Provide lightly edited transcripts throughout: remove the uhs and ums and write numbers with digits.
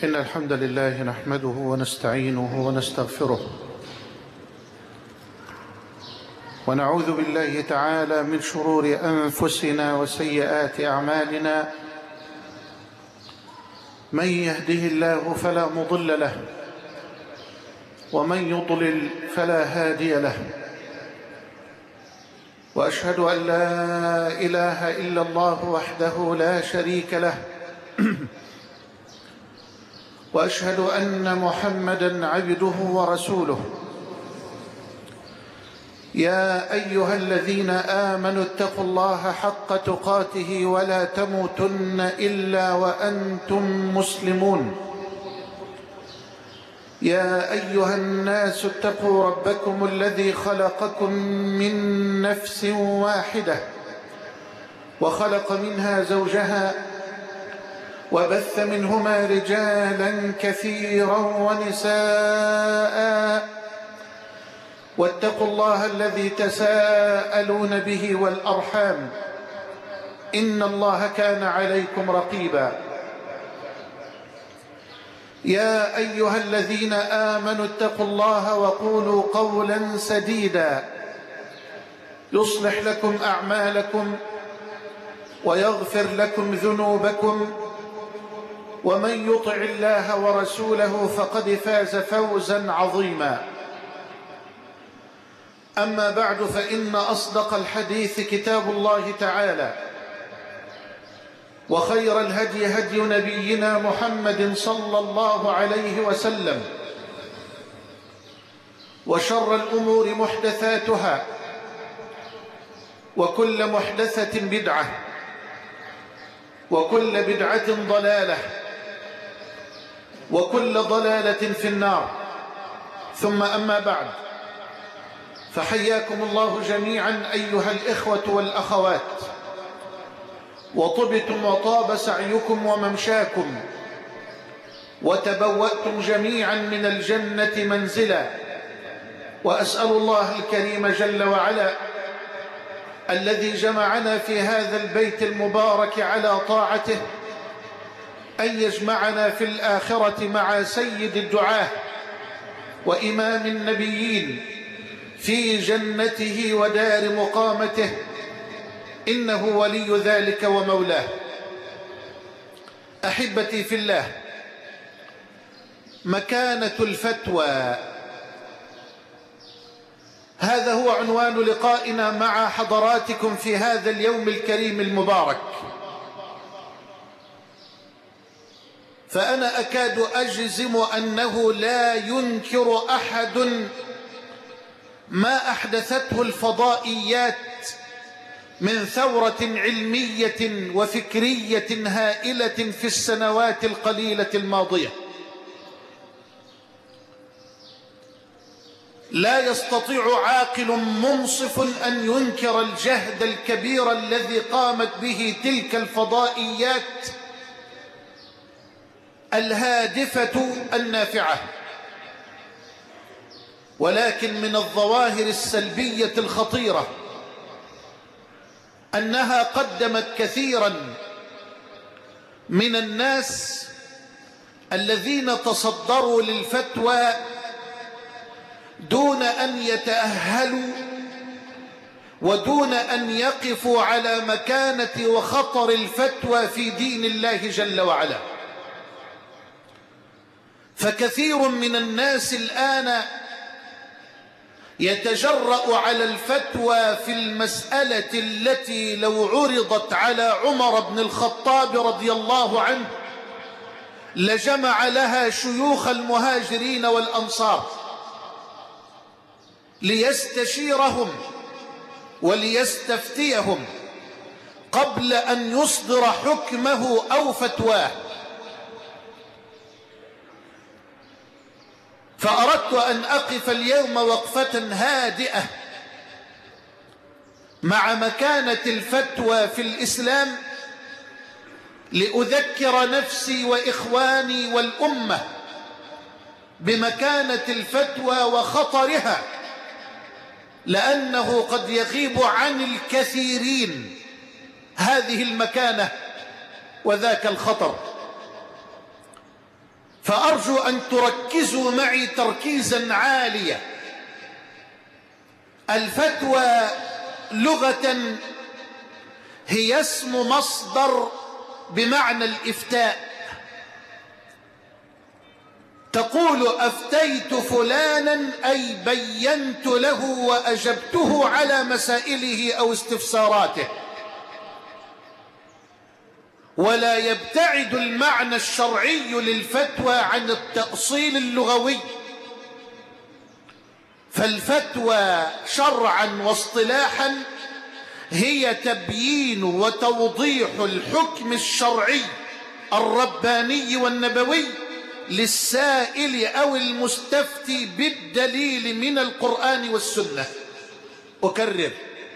إن الحمد لله نحمده ونستعينه ونستغفره، ونعوذ بالله تعالى من شرور أنفسنا وسيئات أعمالنا. من يهده الله فلا مضل له، ومن يضلل فلا هادي له، وأشهد أن لا إله إلا الله وحده لا شريك له، وأشهد أن محمدًا عبده ورسوله. يا أيها الذين آمنوا اتقوا الله حق تقاته ولا تموتن إلا وأنتم مسلمون. يا أيها الناس اتقوا ربكم الذي خلقكم من نفس واحدة، وخلق منها زوجها، وبث منهما رجالا كثيرا ونساء، واتقوا الله الذي تساءلون به والأرحام، إن الله كان عليكم رقيبا. يا أيها الذين آمنوا اتقوا الله وقولوا قولا سديدا يصلح لكم أعمالكم ويغفر لكم ذنوبكم، ومن يطع الله ورسوله فقد فاز فوزا عظيما. أما بعد، فإن أصدق الحديث كتاب الله تعالى، وخير الهدي هدي نبينا محمد صلى الله عليه وسلم، وشر الأمور محدثاتها، وكل محدثة بدعة، وكل بدعة ضلالة، وكل ضلالة في النار. ثم أما بعد، فحياكم الله جميعا أيها الإخوة والأخوات، وطبتم وطاب سعيكم وممشاكم، وتبوأتم جميعا من الجنة منزلا. وأسأل الله الكريم جل وعلا الذي جمعنا في هذا البيت المبارك على طاعته أن يجمعنا في الآخرة مع سيد الدعاة وإمام النبيين في جنته ودار مقامته، إنه ولي ذلك ومولاه. أحبتي في الله، مكانة الفتوى، هذا هو عنوان لقائنا مع حضراتكم في هذا اليوم الكريم المبارك. فأنا أكاد أجزم أنه لا ينكر أحد ما أحدثته الفضائيات من ثورة علمية وفكرية هائلة في السنوات القليلة الماضية. لا يستطيع عاقل منصف أن ينكر الجهد الكبير الذي قامت به تلك الفضائيات الهادفة النافعة. ولكن من الظواهر السلبية الخطيرة أنها قدمت كثيرا من الناس الذين تصدروا للفتوى دون أن يتأهلوا ودون أن يقفوا على مكانة وخطر الفتوى في دين الله جل وعلا. فكثير من الناس الآن يتجرأ على الفتوى في المسألة التي لو عرضت على عمر بن الخطاب رضي الله عنه لجمع لها شيوخ المهاجرين والأنصار ليستشيرهم وليستفتيهم قبل أن يصدر حكمه أو فتواه. فأردت أن أقف اليوم وقفة هادئة مع مكانة الفتوى في الإسلام، لأذكر نفسي وإخواني والأمة بمكانة الفتوى وخطرها، لأنه قد يغيب عن الكثيرين هذه المكانة وذاك الخطر. فأرجو أن تركزوا معي تركيزا عاليا. الفتوى لغة هي اسم مصدر بمعنى الإفتاء. تقول أفتيت فلانا أي بينت له وأجبته على مسائله أو استفساراته. ولا يبتعد المعنى الشرعي للفتوى عن التأصيل اللغوي، فالفتوى شرعا واصطلاحا هي تبيين وتوضيح الحكم الشرعي الرباني والنبوي للسائل أو المستفتي بالدليل من القرآن والسنة. أكرر: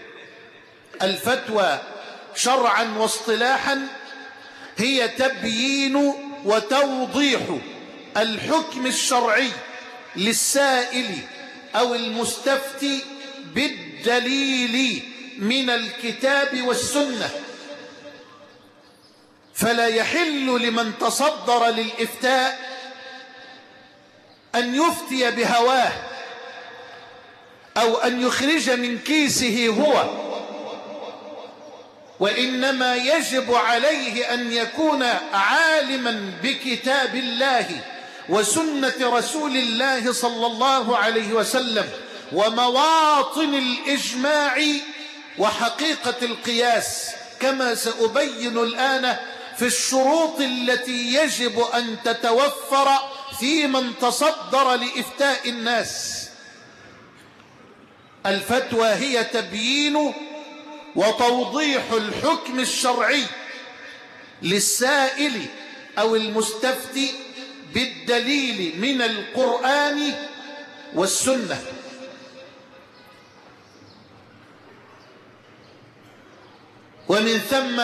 الفتوى شرعا واصطلاحا هي تبيين وتوضيح الحكم الشرعي للسائل أو المستفتي بالدليل من الكتاب والسنة. فلا يحل لمن تصدر للإفتاء أن يفتي بهواه أو أن يخرج من كيسه هو، وإنما يجب عليه أن يكون عالما بكتاب الله وسنة رسول الله صلى الله عليه وسلم ومواطن الإجماع وحقيقة القياس، كما سأبين الآن في الشروط التي يجب أن تتوفر في من تصدر لإفتاء الناس. الفتوى هي تبيين وتوضيح الحكم الشرعي للسائل أو المستفتي بالدليل من القرآن والسنة. ومن ثم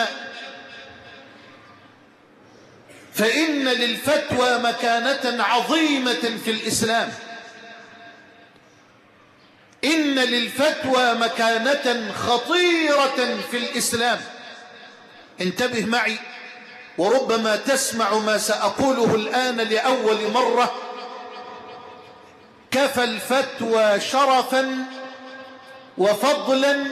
فإن للفتوى مكانة عظيمة في الإسلام. إن للفتوى مكانة خطيرة في الإسلام. انتبه معي، وربما تسمع ما سأقوله الآن لأول مرة. كفى الفتوى شرفا وفضلا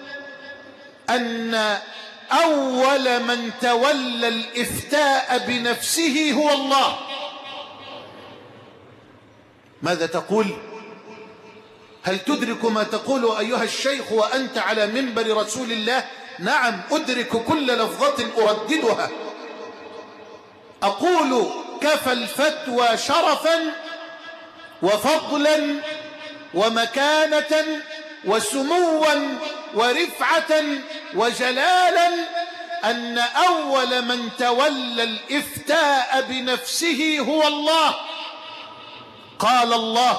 أن أول من تولى الإفتاء بنفسه هو الله. ماذا تقول؟ هل تدرك ما تقول أيها الشيخ وأنت على منبر رسول الله؟ نعم، أدرك كل لفظة أرددها. أقول كفى الفتوى شرفا وفضلا ومكانة وسموا ورفعة وجلالا أن أول من تولى الإفتاء بنفسه هو الله. قال الله: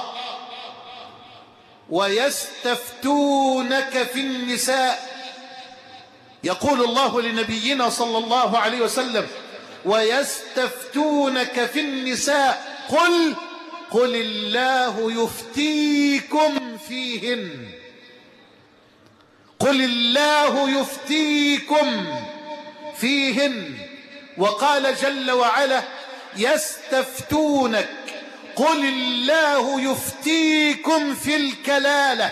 ويستفتونك في النساء. يقول الله لنبينا صلى الله عليه وسلم: ويستفتونك في النساء قل الله يفتيكم فيهن. قل الله يفتيكم فيهن. وقال جل وعلا: يستفتونك قل الله يفتيكم في الكلالة.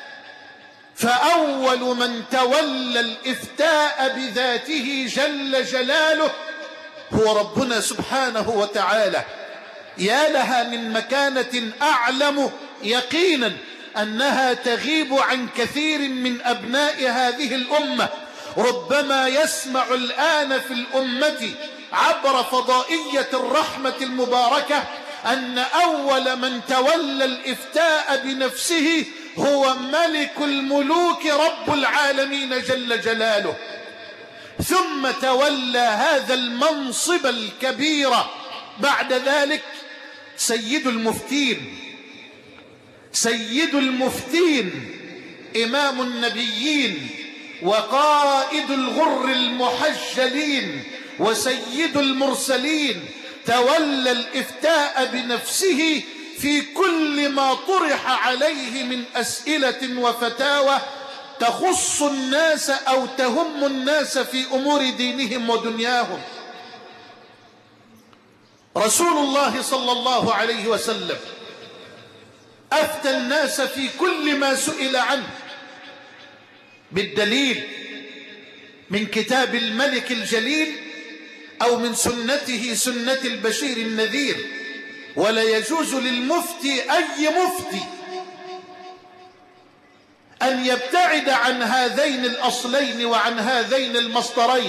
فأول من تولى الإفتاء بذاته جل جلاله هو ربنا سبحانه وتعالى. يا لها من مكانة أعلم يقينا أنها تغيب عن كثير من أبناء هذه الأمة. ربما يسمع الآن في الأمة عبر فضائية الرحمة المباركة أن أول من تولى الإفتاء بنفسه هو ملك الملوك رب العالمين جل جلاله، ثم تولى هذا المنصب الكبير بعد ذلك سيد المفتين إمام النبيين وقائد الغر المحجلين وسيد المرسلين، تولى الإفتاء بنفسه في كل ما طرح عليه من أسئلة وفتاوى تخص الناس أو تهم الناس في أمور دينهم ودنياهم. رسول الله صلى الله عليه وسلم أفتى الناس في كل ما سئل عنه بالدليل من كتاب الملك الجليل أو من سنته سنة البشير النذير. ولا يجوز للمفتي أي مفتي أن يبتعد عن هذين الأصلين وعن هذين المصدرين.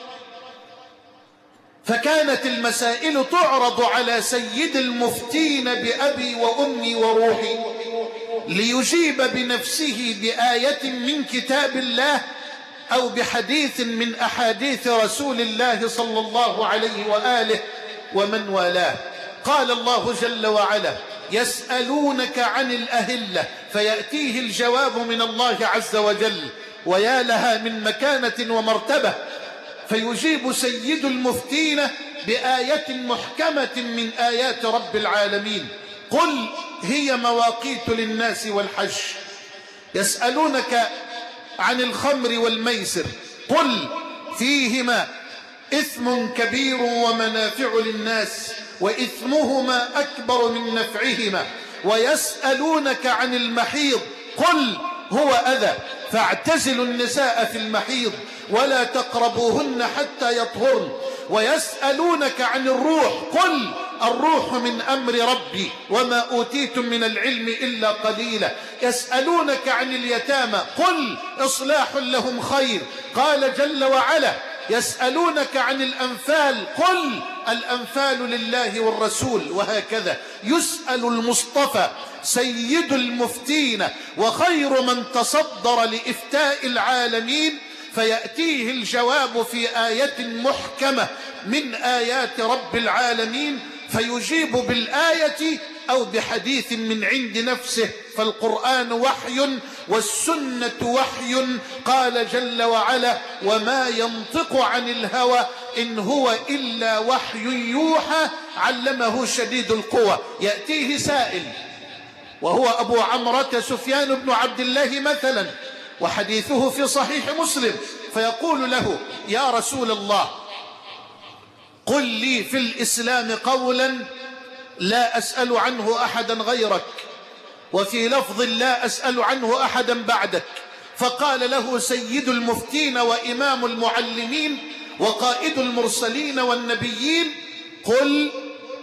فكانت المسائل تعرض على سيد المفتين بأبي وأمي وروحي ليجيب بنفسه بآية من كتاب الله أو بحديث من أحاديث رسول الله صلى الله عليه وآله ومن والاه. قال الله جل وعلا: يسألونك عن الأهلة، فيأتيه الجواب من الله عز وجل، ويا لها من مكانة ومرتبة. فيجيب سيد المفتين بآية محكمة من آيات رب العالمين: قل هي مواقيت للناس والحج. يسألونك عن الخمر والميسر، قل فيهما إثم كبير ومنافع للناس وإثمهما أكبر من نفعهما. ويسألونك عن المحيض، قل هو أذى فاعتزلوا النساء في المحيض ولا تقربوهن حتى يطهرن. ويسألونك عن الروح، قل الروح من أمر ربي وما أوتيتم من العلم إلا قليلا. يسألونك عن اليتامى، قل إصلاح لهم خير. قال جل وعلا: يسألونك عن الأنفال، قل الأنفال لله والرسول. وهكذا يسأل المصطفى سيد المفتين وخير من تصدر لإفتاء العالمين، فيأتيه الجواب في آية محكمة من آيات رب العالمين، فيجيب بالآية أو بحديث من عند نفسه. فالقرآن وحي والسنة وحي. قال جل وعلا: وما ينطق عن الهوى إن هو إلا وحي يوحى علمه شديد القوى. يأتيه سائل وهو أبو عمرة سفيان بن عبد الله مثلا، وحديثه في صحيح مسلم، فيقول له: يا رسول الله، قل لي في الإسلام قولا لا أسأل عنه أحدا غيرك، وفي لفظ لا أسأل عنه أحدا بعدك. فقال له سيد المفتين وإمام المعلمين وقائد المرسلين والنبيين: قل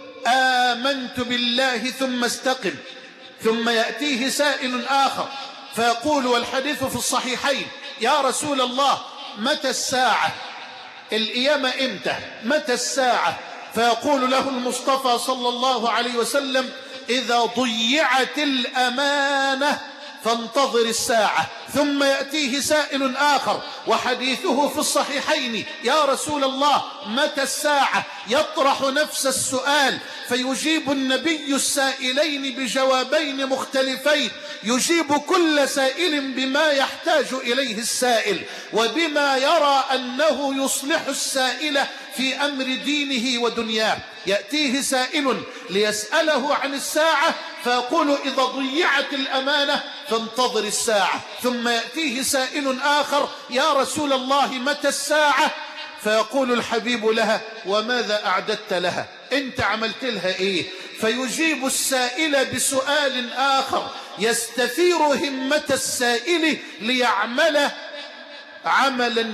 آمنت بالله ثم استقم. ثم يأتيه سائل آخر فيقول، والحديث في الصحيحين: يا رسول الله، متى الساعة؟ القيامة إمتى؟ متى الساعة؟ فيقول له المصطفى صلى الله عليه وسلم: إذا ضيعت الأمانة فانتظر الساعة. ثم يأتيه سائل آخر وحديثه في الصحيحين: يا رسول الله، متى الساعة؟ يطرح نفس السؤال، فيجيب النبي السائلين بجوابين مختلفين، يجيب كل سائل بما يحتاج إليه السائل وبما يرى أنه يصلح السائل في أمر دينه ودنياه. يأتيه سائل ليسأله عن الساعة فيقول: إذا ضيعت الأمانة فانتظر الساعة. ثم يأتيه سائل آخر: يا رسول الله، متى الساعة؟ فيقول الحبيب لها: وماذا أعددت لها؟ أنت عملت لها إيه؟ فيجيب السائل بسؤال آخر يستثير همة السائل ليعمل عملا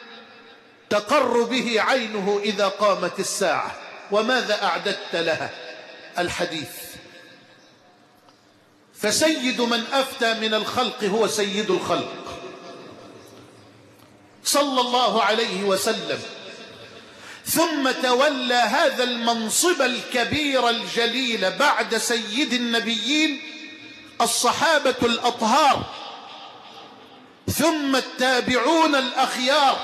تقر به عينه إذا قامت الساعة. وماذا أعددت لها؟ الحديث. فسيد من أفتى من الخلق هو سيد الخلق صلى الله عليه وسلم، ثم تولى هذا المنصب الكبير الجليل بعد سيد النبيين الصحابة الأطهار، ثم التابعون الأخيار،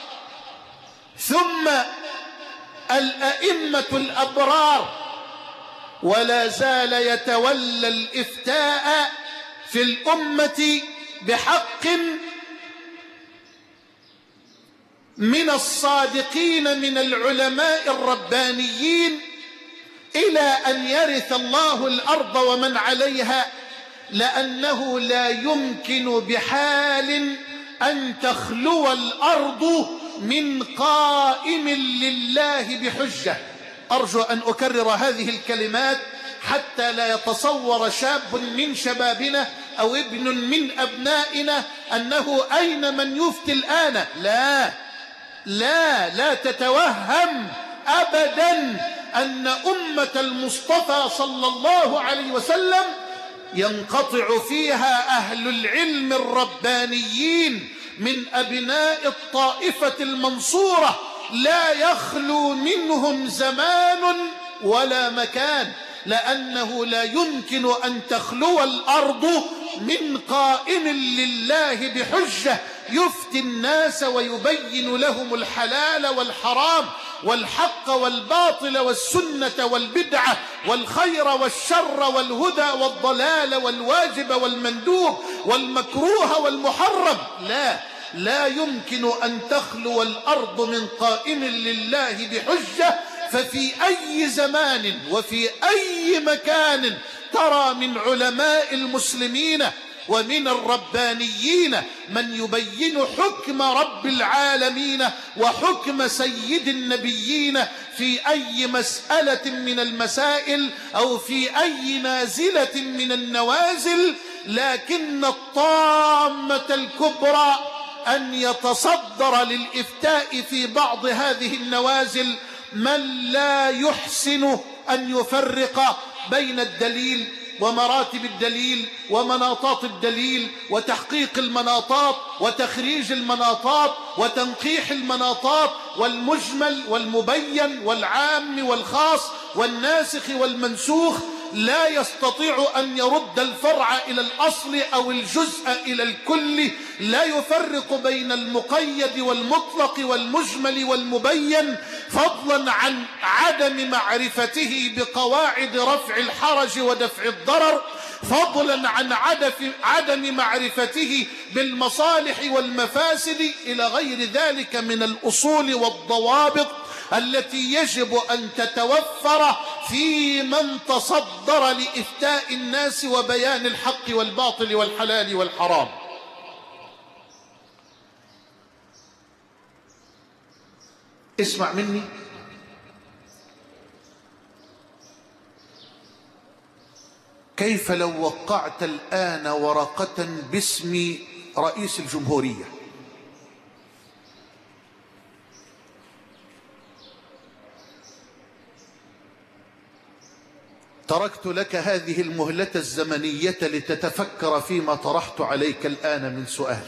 ثم الأئمة الأبرار، ولا زال يتولى الإفتاء في الأمة بحق من الصادقين من العلماء الربانيين إلى أن يرث الله الأرض ومن عليها، لأنه لا يمكن بحال أن تخلو الأرض من قائم لله بحجة. أرجو أن أكرر هذه الكلمات حتى لا يتصور شاب من شبابنا أو ابن من أبنائنا أنه أين من يفتي الآن. لا تتوهم أبدا أن أمة المصطفى صلى الله عليه وسلم ينقطع فيها أهل العلم الربانيين من أبناء الطائفة المنصورة، لا يخلو منهم زمان ولا مكان، لأنه لا يمكن أن تخلو الأرض من قائم لله بحجة يفتي الناس ويبين لهم الحلال والحرام والحق والباطل والسنة والبدعة والخير والشر والهدى والضلال والواجب والمندوب والمكروه والمحرم. لا يمكن أن تخلو الأرض من قائم لله بحجة. ففي أي زمان وفي أي مكان ترى من علماء المسلمين ومن الربانيين من يبين حكم رب العالمين وحكم سيد النبيين في أي مسألة من المسائل أو في أي نازلة من النوازل، لكن الطامة الكبرى أن يتصدر للإفتاء في بعض هذه النوازل من لا يحسن أن يفرق بين الدليل ومراتب الدليل ومناطات الدليل وتحقيق المناطات وتخريج المناطات وتنقيح المناطات والمجمل والمبين والعام والخاص والناسخ والمنسوخ. لا يستطيع أن يرد الفرع إلى الأصل أو الجزء إلى الكل، لا يفرق بين المقيد والمطلق والمجمل والمبين، فضلا عن عدم معرفته بقواعد رفع الحرج ودفع الضرر، فضلا عن عدم معرفته بالمصالح والمفاسد إلى غير ذلك من الأصول والضوابط التي يجب أن تتوفر في من تصدر لإفتاء الناس وبيان الحق والباطل والحلال والحرام. اسمع مني، كيف لو وقعت الآن ورقة باسم رئيس الجمهورية؟ تركت لك هذه المهلة الزمنية لتتفكر فيما طرحت عليك الآن من سؤال.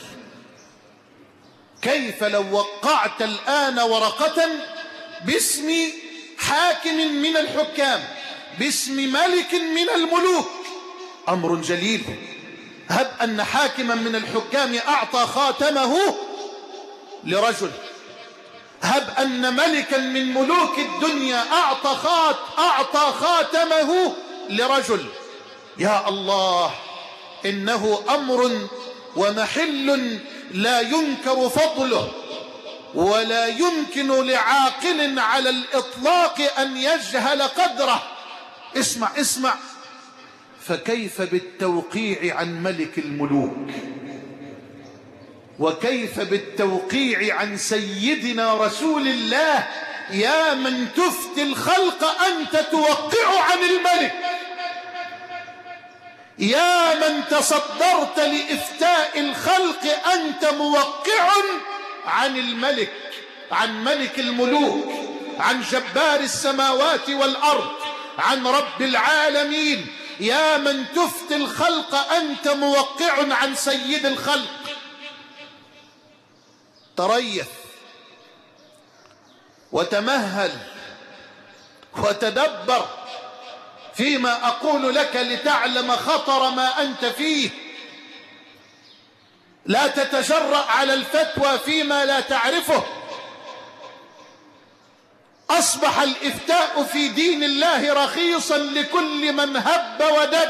كيف لو وقعت الآن ورقة باسم حاكم من الحكام، باسم ملك من الملوك؟ أمر جليل. هب أن حاكما من الحكام أعطى خاتمه لرجل، هب أن ملكا من ملوك الدنيا أعطى خاتمه لرجل. يا الله، إنه أمر ومحل لا ينكر فضله، ولا يمكن لعاقل على الإطلاق أن يجهل قدره. اسمع، فكيف بالتوقيع عن ملك الملوك؟ وكيف بالتوقيع عن سيدنا رسول الله؟ يا من تفتي الخلق أنت توقع عن الملك، يا من تصدرت لإفتاء الخلق أنت موقع عن الملك، عن ملك الملوك، عن جبار السماوات والأرض، عن رب العالمين. يا من تفتي الخلق أنت موقع عن سيد الخلق. تريث وتمهل وتدبر فيما أقول لك لتعلم خطر ما أنت فيه. لا تتجرأ على الفتوى فيما لا تعرفه. أصبح الإفتاء في دين الله رخيصا لكل من هب ودب،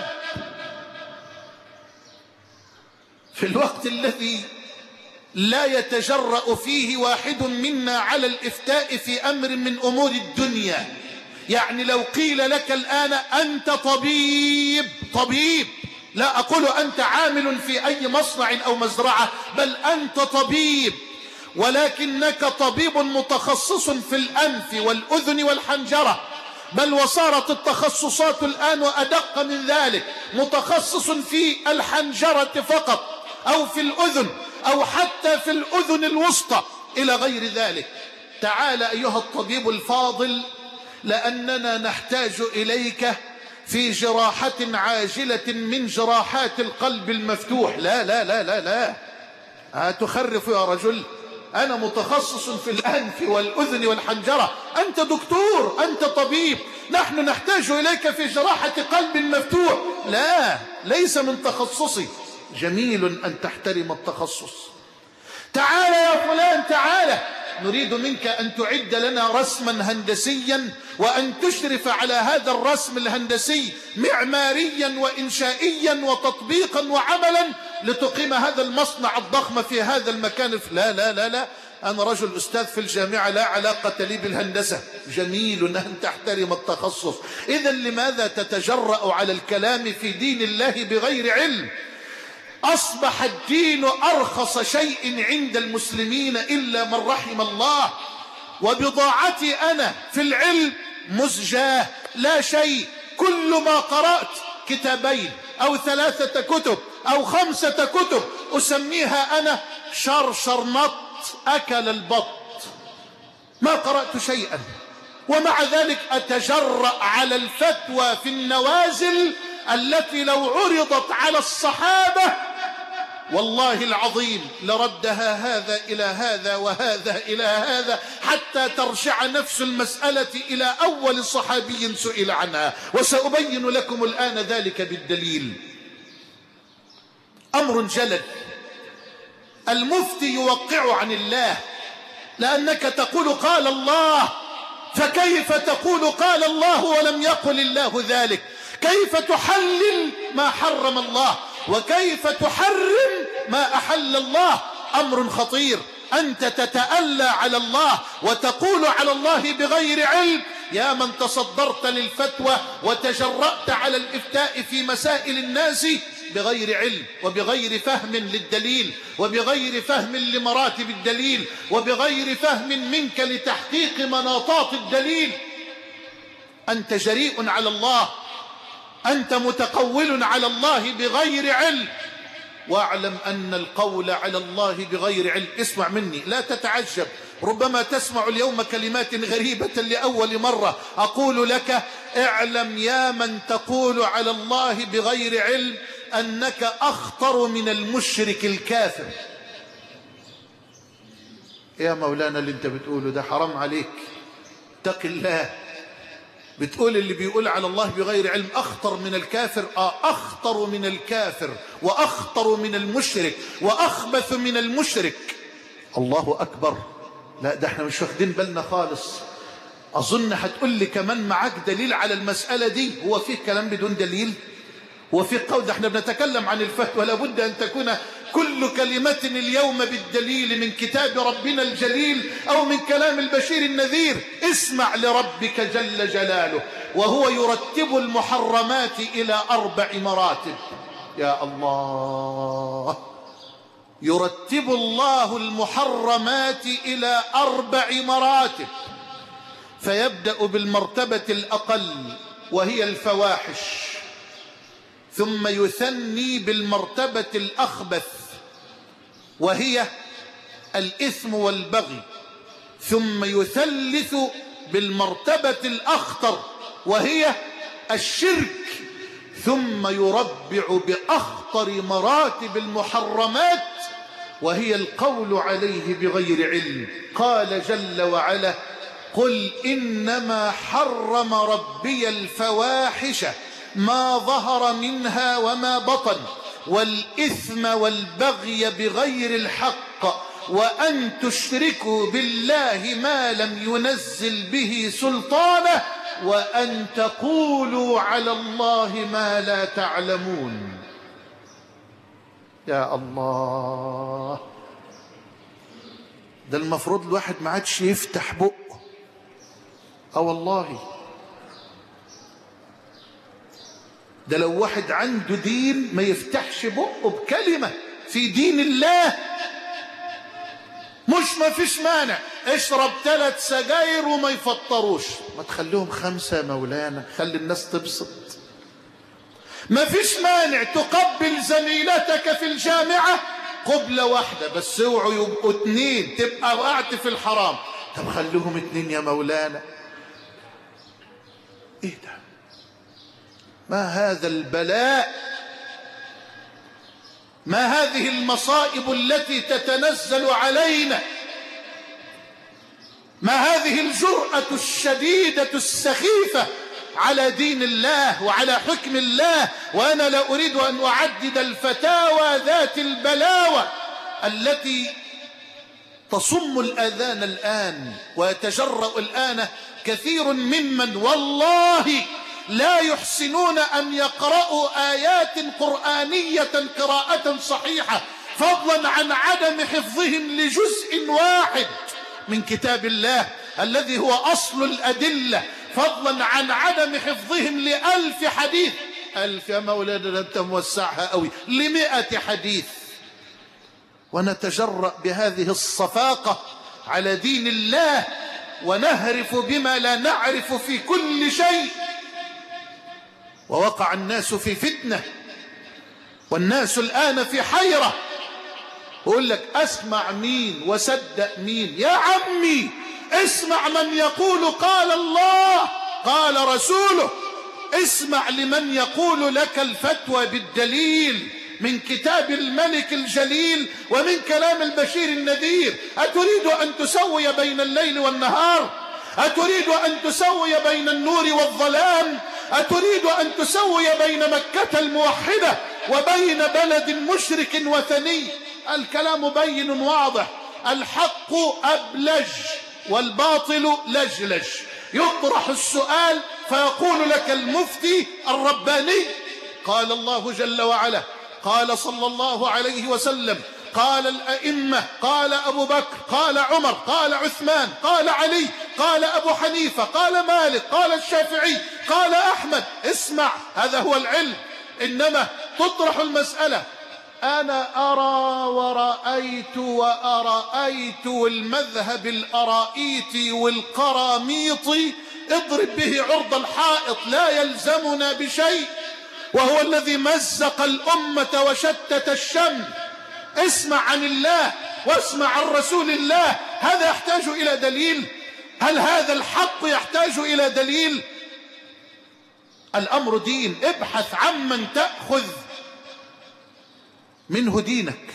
في الوقت الذي لا يتجرأ فيه واحد منا على الإفتاء في أمر من أمور الدنيا. يعني لو قيل لك الآن أنت طبيب، لا أقول أنت عامل في أي مصنع أو مزرعة، بل أنت طبيب، ولكنك طبيب متخصص في الأنف والأذن والحنجرة، بل وصارت التخصصات الآن وأدق من ذلك، متخصص في الحنجرة فقط أو في الأذن أو حتى في الأذن الوسطى إلى غير ذلك. تعال أيها الطبيب الفاضل، لأننا نحتاج إليك في جراحة عاجلة من جراحات القلب المفتوح. لا لا لا لا لا، تخرف يا رجل، أنا متخصص في الأنف والأذن والحنجرة، أنت دكتور، أنت طبيب، نحن نحتاج إليك في جراحة قلب مفتوح. لا، ليس من تخصصي. جميل أن تحترم التخصص. تعال يا فلان، تعال، نريد منك أن تعد لنا رسما هندسيا وأن تشرف على هذا الرسم الهندسي معماريا وإنشائيا وتطبيقا وعملا لتقيم هذا المصنع الضخم في هذا المكان. لا لا لا لا، أنا رجل أستاذ في الجامعة، لا علاقة لي بالهندسة. جميل أن تحترم التخصص. إذا لماذا تتجرأ على الكلام في دين الله بغير علم؟ أصبح الدين أرخص شيء عند المسلمين إلا من رحم الله، وبضاعتي أنا في العلم مزجاة، لا شيء. كل ما قرأت كتابين أو 3 كتب أو 5 كتب أسميها أنا شرشرنط أكل البط، ما قرأت شيئا، ومع ذلك أتجرأ على الفتوى في النوازل التي لو عرضت على الصحابة والله العظيم لردها هذا إلى هذا وهذا إلى هذا حتى ترجع نفس المسألة إلى أول صحابي سئل عنها، وسأبين لكم الآن ذلك بالدليل. أمر جلل، المفتي يوقع عن الله، لأنك تقول قال الله، فكيف تقول قال الله ولم يقل الله ذلك؟ كيف تحلل ما حرم الله؟ وكيف تحرم ما أحل الله؟ أمر خطير. أنت تتألى على الله وتقول على الله بغير علم. يا من تصدرت للفتوى وتجرأت على الإفتاء في مسائل الناس بغير علم وبغير فهم للدليل وبغير فهم لمراتب الدليل وبغير فهم منك لتحقيق مناطات الدليل، أنت جريء على الله، أنت متقول على الله بغير علم. واعلم أن القول على الله بغير علم، اسمع مني لا تتعجب، ربما تسمع اليوم كلمات غريبة لأول مرة. أقول لك اعلم يا من تقول على الله بغير علم أنك أخطر من المشرك الكافر. يا مولانا اللي انت بتقوله ده حرام عليك، اتق الله. بتقول اللي بيقول على الله بغير علم أخطر من الكافر؟ أخطر من الكافر وأخطر من المشرك وأخبث من المشرك. الله أكبر. لا ده احنا مش واخدين بالنا خالص. أظن هتقول لي كمان معاك دليل على المسألة دي. هو فيه كلام بدون دليل؟ وفي قول؟ ده احنا بنتكلم عن الفتوى، لابد أن تكون كل كلمة اليوم بالدليل من كتاب ربنا الجليل أو من كلام البشير النذير. اسمع لربك جل جلاله وهو يرتب المحرمات إلى 4 مراتب. يا الله، يرتب الله المحرمات إلى 4 مراتب، فيبدأ بالمرتبة الأقل وهي الفواحش، ثم يثني بالمرتبة الأخبث وهي الإثم والبغي، ثم يثلث بالمرتبة الأخطر وهي الشرك، ثم يربع بأخطر مراتب المحرمات وهي القول عليه بغير علم. قال جل وعلا: قل إنما حرم ربي الفواحش ما ظهر منها وما بطن والإثم والبغي بغير الحق وأن تشركوا بالله ما لم ينزل به سلطانه وأن تقولوا على الله ما لا تعلمون. يا الله، ده المفروض الواحد ما عادش يفتح بقه. والله ده لو واحد عنده دين ما يفتحش بقه بكلمة في دين الله. مش ما فيش مانع اشرب 3 سجاير وما يفطروش. ما تخليهم 5 يا مولانا، خلي الناس تبسط. ما فيش مانع تقبل زميلتك في الجامعة قبلة واحدة، بس اوعوا يبقوا 2 تبقى وقعت في الحرام. طب خليهم 2 يا مولانا. ايه ده؟ ما هذا البلاء؟ ما هذه المصائب التي تتنزل علينا؟ ما هذه الجرأة الشديدة السخيفة على دين الله وعلى حكم الله؟ وأنا لا أريد أن أعدد الفتاوى ذات البلاوة التي تصم الآذان الآن، ويتجرأ الآن كثير ممن والله لا يحسنون أن يقرأوا آيات قرآنية قراءة صحيحة، فضلا عن عدم حفظهم لجزء واحد من كتاب الله الذي هو أصل الأدلة، فضلا عن عدم حفظهم ل1000 حديث. 1000 يا مولانا أنت موسعها قوي، ل100 حديث. ونتجرأ بهذه الصفاقة على دين الله ونهرف بما لا نعرف في كل شيء. ووقع الناس في فتنة، والناس الآن في حيرة. يقول لك أسمع مين وصدق مين؟ يا عمي اسمع من يقول قال الله قال رسوله، اسمع لمن يقول لك الفتوى بالدليل من كتاب الملك الجليل ومن كلام البشير النذير. أتريد أن تسوي بين الليل والنهار؟ أتريد أن تسوي بين النور والظلام؟ أتريد أن تسوي بين مكة الموحدة وبين بلد مشرك وثني؟ الكلام بين واضح، الحق أبلج والباطل لجلج. يطرح السؤال فيقول لك المفتي الرباني قال الله جل وعلا، قال صلى الله عليه وسلم، قال الأئمة، قال أبو بكر، قال عمر، قال عثمان، قال علي، قال أبو حنيفة، قال مالك، قال الشافعي، قال أحمد. اسمع، هذا هو العلم. إنما تطرح المسألة أنا أرى ورأيت وأرأيت، والمذهب الأرائيتي والقراميطي اضرب به عرض الحائط لا يلزمنا بشيء، وهو الذي مزق الأمة وشتت الشمل. اسمع عن الله واسمع عن رسول الله. هذا يحتاج إلى دليل؟ هل هذا الحق يحتاج إلى دليل؟ الأمر دين. ابحث عمن تأخذ منه دينك،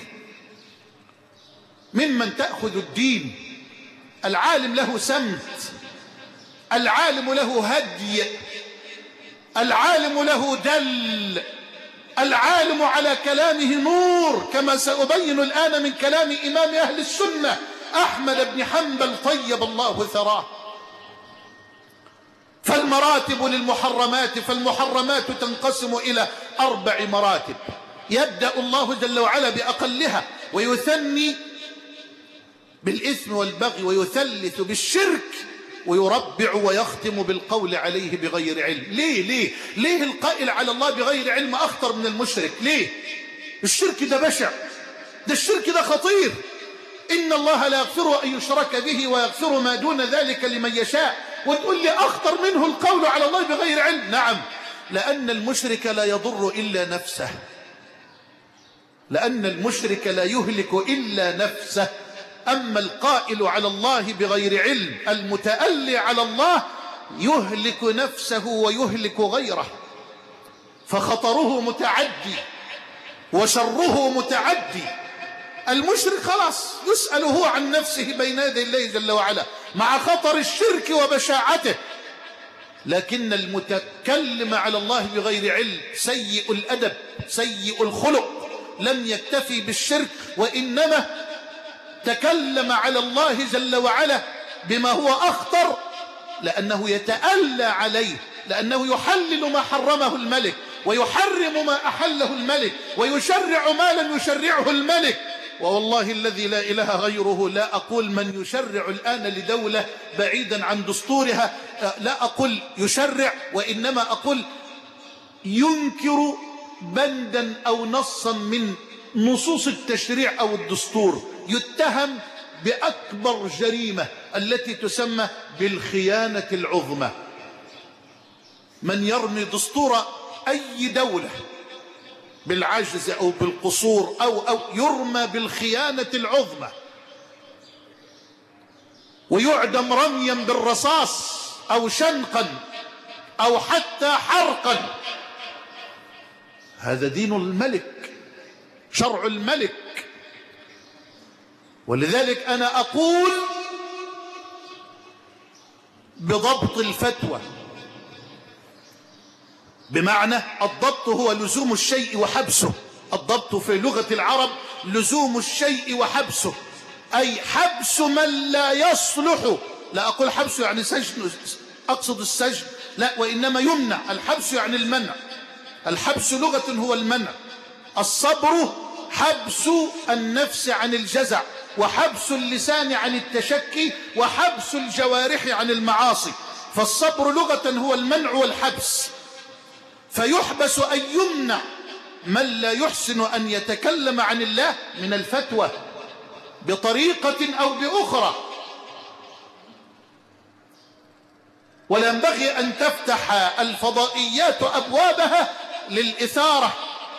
ممن تأخذ الدين. العالم له سمت، العالم له هدي، العالم له دل، العالم على كلامه نور، كما سأبين الآن من كلام إمام أهل السنة أحمد بن حنبل طيب الله ثراه. فالمراتب للمحرمات، فالمحرمات تنقسم إلى 4 مراتب. يبدأ الله جل وعلا بأقلها ويثني بالإثم والبغي ويثلث بالشرك ويربع ويختم بالقول عليه بغير علم. ليه القائل على الله بغير علم أخطر من المشرك؟ ليه؟ الشرك ده بشع، ده الشرك ده خطير. إن الله لا يغفر أن يشرك به ويغفر ما دون ذلك لمن يشاء. وتقول لي أخطر منه القول على الله بغير علم؟ نعم، لأن المشرك لا يضر إلا نفسه، لأن المشرك لا يهلك إلا نفسه. أما القائل على الله بغير علم المتألي على الله يهلك نفسه ويهلك غيره، فخطره متعدي وشره متعدي. المشرك خلاص يسأل هو عن نفسه بين يدي الله جل وعلا مع خطر الشرك وبشاعته. لكن المتكلم على الله بغير علم سيء الأدب سيء الخلق، لم يكتفي بالشرك وإنما تكلم على الله جل وعلا بما هو أخطر، لأنه يتألى عليه، لأنه يحلل ما حرمه الملك ويحرم ما أحله الملك ويشرع ما لم يشرعه الملك. ووالله الذي لا إله غيره لا أقول من يشرع الآن لدولة بعيدا عن دستورها، لا أقول يشرع، وإنما أقول ينكر بندا أو نصا من نصوص التشريع أو الدستور، يتهم بأكبر جريمة التي تسمى بالخيانة العظمى. من يرمي دستور أي دولة بالعجز أو بالقصور أو يرمى بالخيانة العظمى ويعدم رميا بالرصاص أو شنقا أو حتى حرقا. هذا دين الملك، شرع الملك. ولذلك أنا أقول بضبط الفتوى، بمعنى الضبط هو لزوم الشيء وحبسه. الضبط في لغة العرب لزوم الشيء وحبسه، أي حبس من لا يصلح. لا أقول حبسه يعني سجن، أقصد السجن لا، وإنما يمنع. الحبس يعني المنع. الحبس لغة هو المنع. الصبر حبس النفس عن الجزع، وحبس اللسان عن التشكي، وحبس الجوارح عن المعاصي. فالصبر لغة هو المنع والحبس. فيحبس أن يمنع من لا يحسن أن يتكلم عن الله من الفتوى بطريقة أو بأخرى. ولا ينبغي أن تفتح الفضائيات أبوابها للإثارة.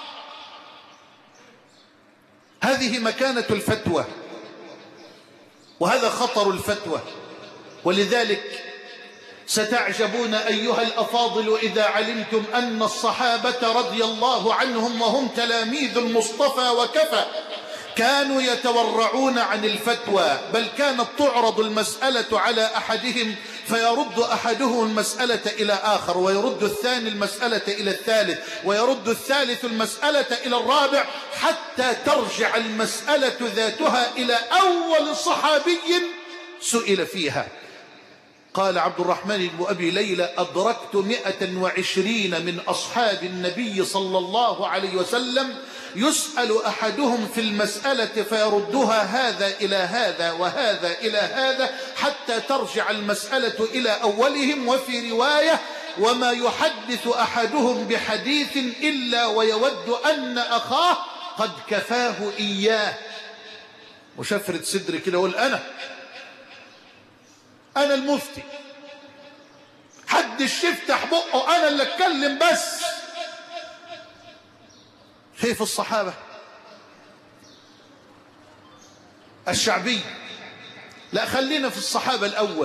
هذه مكانة الفتوى، وهذا خطر الفتوى. ولذلك ستعجبون أيها الأفاضل إذا علمتم أن الصحابة رضي الله عنهم وهم تلاميذ المصطفى وكفى كانوا يتورعون عن الفتوى، بل كانت تعرض المسألة على أحدهم فيرد أحدهم المسألة إلى آخر، ويرد الثاني المسألة إلى الثالث، ويرد الثالث المسألة إلى الرابع، حتى ترجع المسألة ذاتها إلى أول صحابي سئل فيها. قال عبد الرحمن بن أبي ليلى: أدركت 120 من أصحاب النبي صلى الله عليه وسلم يسأل أحدهم في المسألة فيردها هذا إلى هذا وهذا إلى هذا حتى ترجع المسألة إلى أولهم. وفي رواية: وما يحدث أحدهم بحديث إلا ويود أن أخاه قد كفاه إياه. وشفرة صدري كده يقول أنا المفتي، حدش يفتح بقه، أنا اللي أتكلم بس. كيف الصحابة الشعبي؟ لا، خلينا في الصحابة الأول.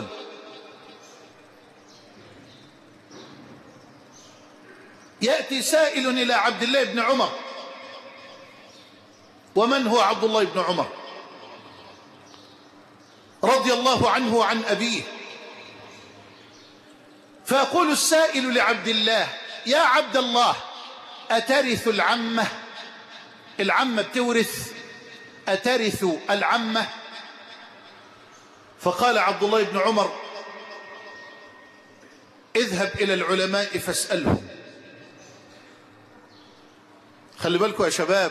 يأتي سائل إلى عبد الله بن عمر. ومن هو عبد الله بن عمر رضي الله عنه وعن أبيه؟ فيقول السائل لعبد الله: يا عبد الله، أترث العمة؟ العمة بتورث؟ أترث العمة؟ فقال عبد الله بن عمر: اذهب إلى العلماء فاسألهم. خلي بالكم يا شباب،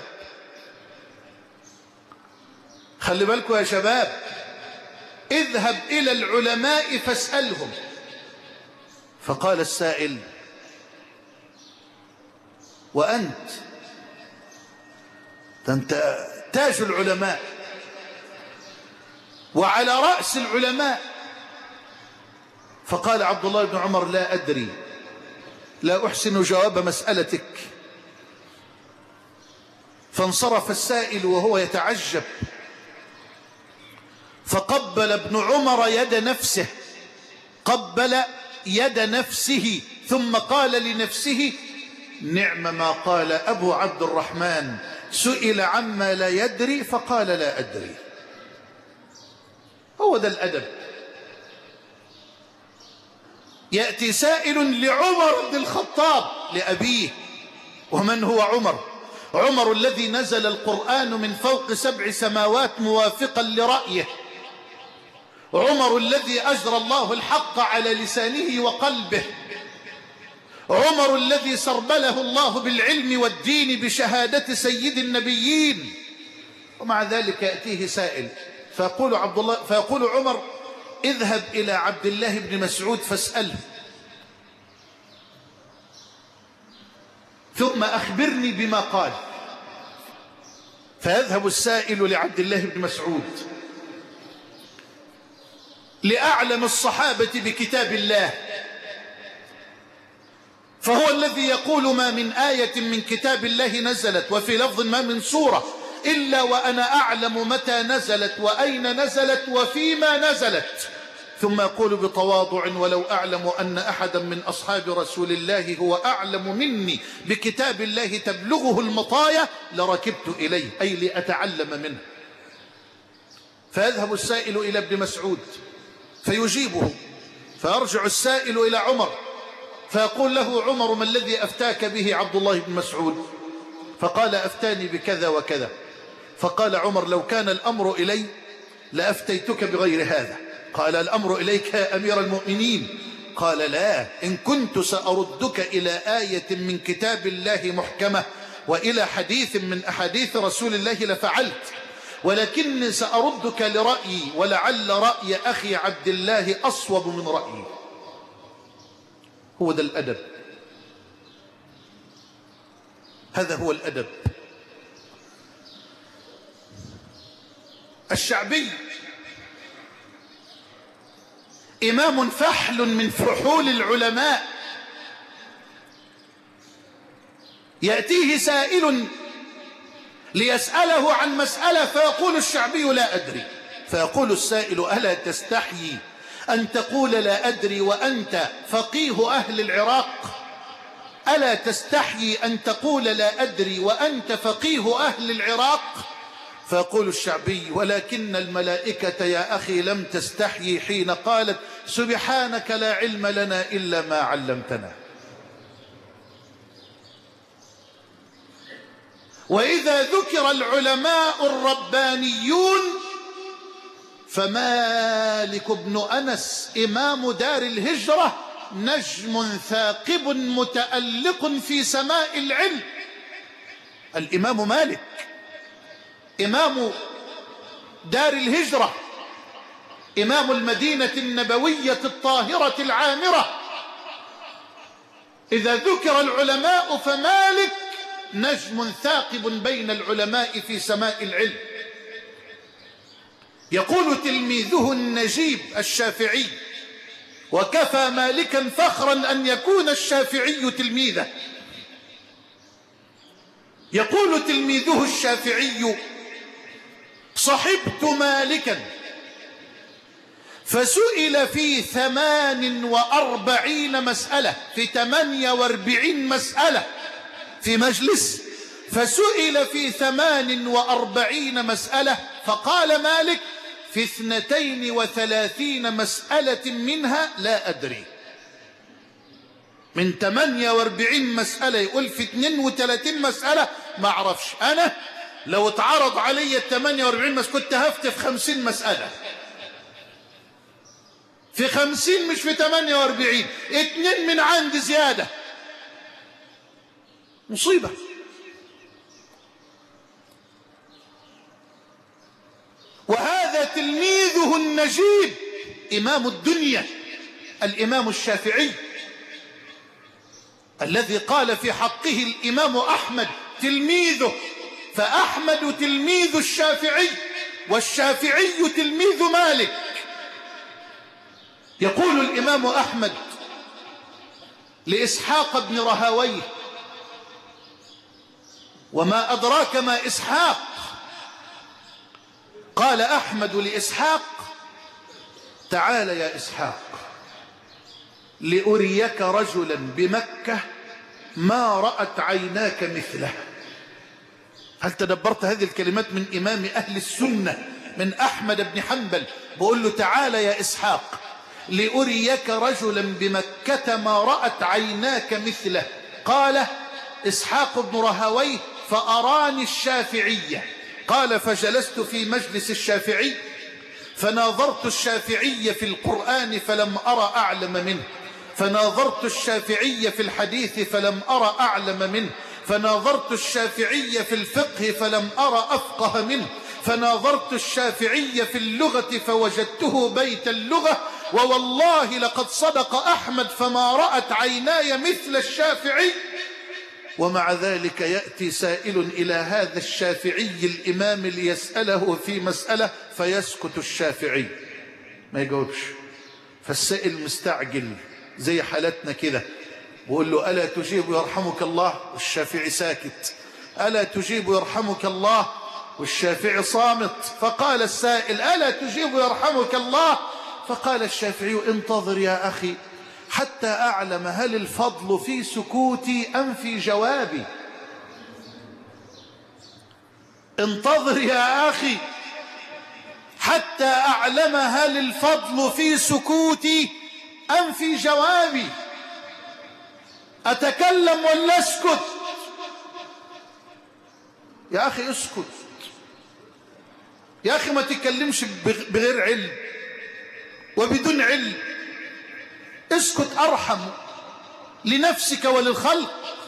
خلي بالكم يا شباب، اذهب إلى العلماء فاسألهم. فقال السائل: وأنت تاج العلماء وعلى رأس العلماء. فقال عبد الله بن عمر: لا أدري، لا أحسن جواب مسألتك. فانصرف السائل وهو يتعجب، فقبل ابن عمر يد نفسه، قبل يد نفسه، ثم قال لنفسه: نعم ما قال أبو عبد الرحمن، سئل عما لا يدري فقال لا أدري. هو ده الأدب. يأتي سائل لعمر بن الخطاب لأبيه. ومن هو عمر؟ عمر الذي نزل القرآن من فوق 7 سماوات موافقا لرأيه، عمر الذي أجرى الله الحق على لسانه وقلبه، عمر الذي سربله الله بالعلم والدين بشهادة سيد النبيين. ومع ذلك يأتيه سائل فيقول عمر: اذهب إلى عبد الله بن مسعود فاسأله، ثم أخبرني بما قال. فيذهب السائل لعبد الله بن مسعود لأعلم الصحابة بكتاب الله، فهو الذي يقول ما من آية من كتاب الله نزلت، وفي لفظ ما من سورة إلا وأنا أعلم متى نزلت وأين نزلت وفيما نزلت. ثم يقول بتواضع: ولو أعلم أن أحدا من أصحاب رسول الله هو أعلم مني بكتاب الله تبلغه المطايا لركبت إليه، أي لأتعلم منه. فيذهب السائل إلى ابن مسعود فيجيبه، فيرجع السائل إلى عمر فيقول له عمر: ما الذي أفتاك به عبد الله بن مسعود؟ فقال: أفتاني بكذا وكذا. فقال عمر: لو كان الأمر إلي لأفتيتك بغير هذا. قال: الأمر إليك يا أمير المؤمنين. قال: لا، إن كنت سأردك إلى آية من كتاب الله محكمة وإلى حديث من أحاديث رسول الله لفعلت، ولكني سأردك لرأيي، ولعل رأي أخي عبد الله أصوب من رأيي. هو ده الأدب، هذا هو الأدب. الشعبي إمام فحل من فحول العلماء، يأتيه سائل ليسأله عن مسألة فيقول الشعبي: لا أدري. فيقول السائل: ألا تستحيي أن تقول لا أدري وأنت فقيه أهل العراق؟ ألا تستحيي أن تقول لا أدري وأنت فقيه أهل العراق؟ فيقول الشعبي: ولكن الملائكة يا أخي لم تستحيي حين قالت: سبحانك لا علم لنا إلا ما علمتنا. وإذا ذكر العلماء الربانيون فمالك بن أنس إمام دار الهجرة نجم ثاقب متألق في سماء العلم. الإمام مالك إمام دار الهجرة، إمام المدينة النبوية الطاهرة العامرة، إذا ذكر العلماء فمالك نجم ثاقب بين العلماء في سماء العلم. يقول تلميذه النجيب الشافعي: وكفى مالكا فخرا أن يكون الشافعي تلميذه. يقول تلميذه الشافعي: صحبت مالكا فسئل في 48 مسألة، في 48 مسألة في مجلس، فسئل في 48 مسألة فقال مالك: في 32 مسألة منها لا أدري. من 48 مسألة يقول في 32 مسألة ما أعرفش. أنا لو اتعرض علي 48 مسألة كنت هفتي في 50 مسألة، في 50 مش في 48، 2 من عندي زيادة. مصيبة. وهذا تلميذه النجيب إمام الدنيا الإمام الشافعي، الذي قال في حقه الإمام أحمد تلميذه، فأحمد تلميذ الشافعي والشافعي تلميذ مالك. يقول الإمام أحمد لإسحاق بن رهويه: وما أدراك ما إسحاق؟ قال أحمد لإسحاق: تعال يا إسحاق لأريك رجلا بمكة ما رأت عيناك مثله. هل تدبرت هذه الكلمات من إمام أهل السنة من أحمد بن حنبل؟ بقول له: تعال يا إسحاق لأريك رجلا بمكة ما رأت عيناك مثله. قال إسحاق بن رهويه: فأراني الشافعية. قال: فجلست في مجلس الشافعي فناظرت الشافعي في القرآن فلم أرى أعلم منه، فناظرت الشافعي في الحديث فلم أرى أعلم منه، فناظرت الشافعي في الفقه فلم أرى أفقه منه، فناظرت الشافعي في اللغة فوجدته بيت اللغة، ووالله لقد صدق أحمد فما رأت عيناي مثل الشافعي. ومع ذلك يأتي سائل إلى هذا الشافعي الإمام ليسأله في مسألة فيسكت الشافعي. ما يجاوبش. فالسائل مستعجل زي حالتنا كده، بقول له ألا تجيب يرحمك الله؟ والشافعي ساكت. ألا تجيب يرحمك الله؟ والشافعي صامت. فقال السائل ألا تجيب يرحمك الله؟ فقال الشافعي انتظر يا أخي حتى أعلم هل الفضل في سكوتي أم في جوابي. انتظر يا أخي حتى أعلم هل الفضل في سكوتي أم في جوابي. أتكلم ولا أسكت؟ يا أخي اسكت يا أخي، ما تتكلمش بغير علم وبدون علم. اسكت أرحم لنفسك وللخلق.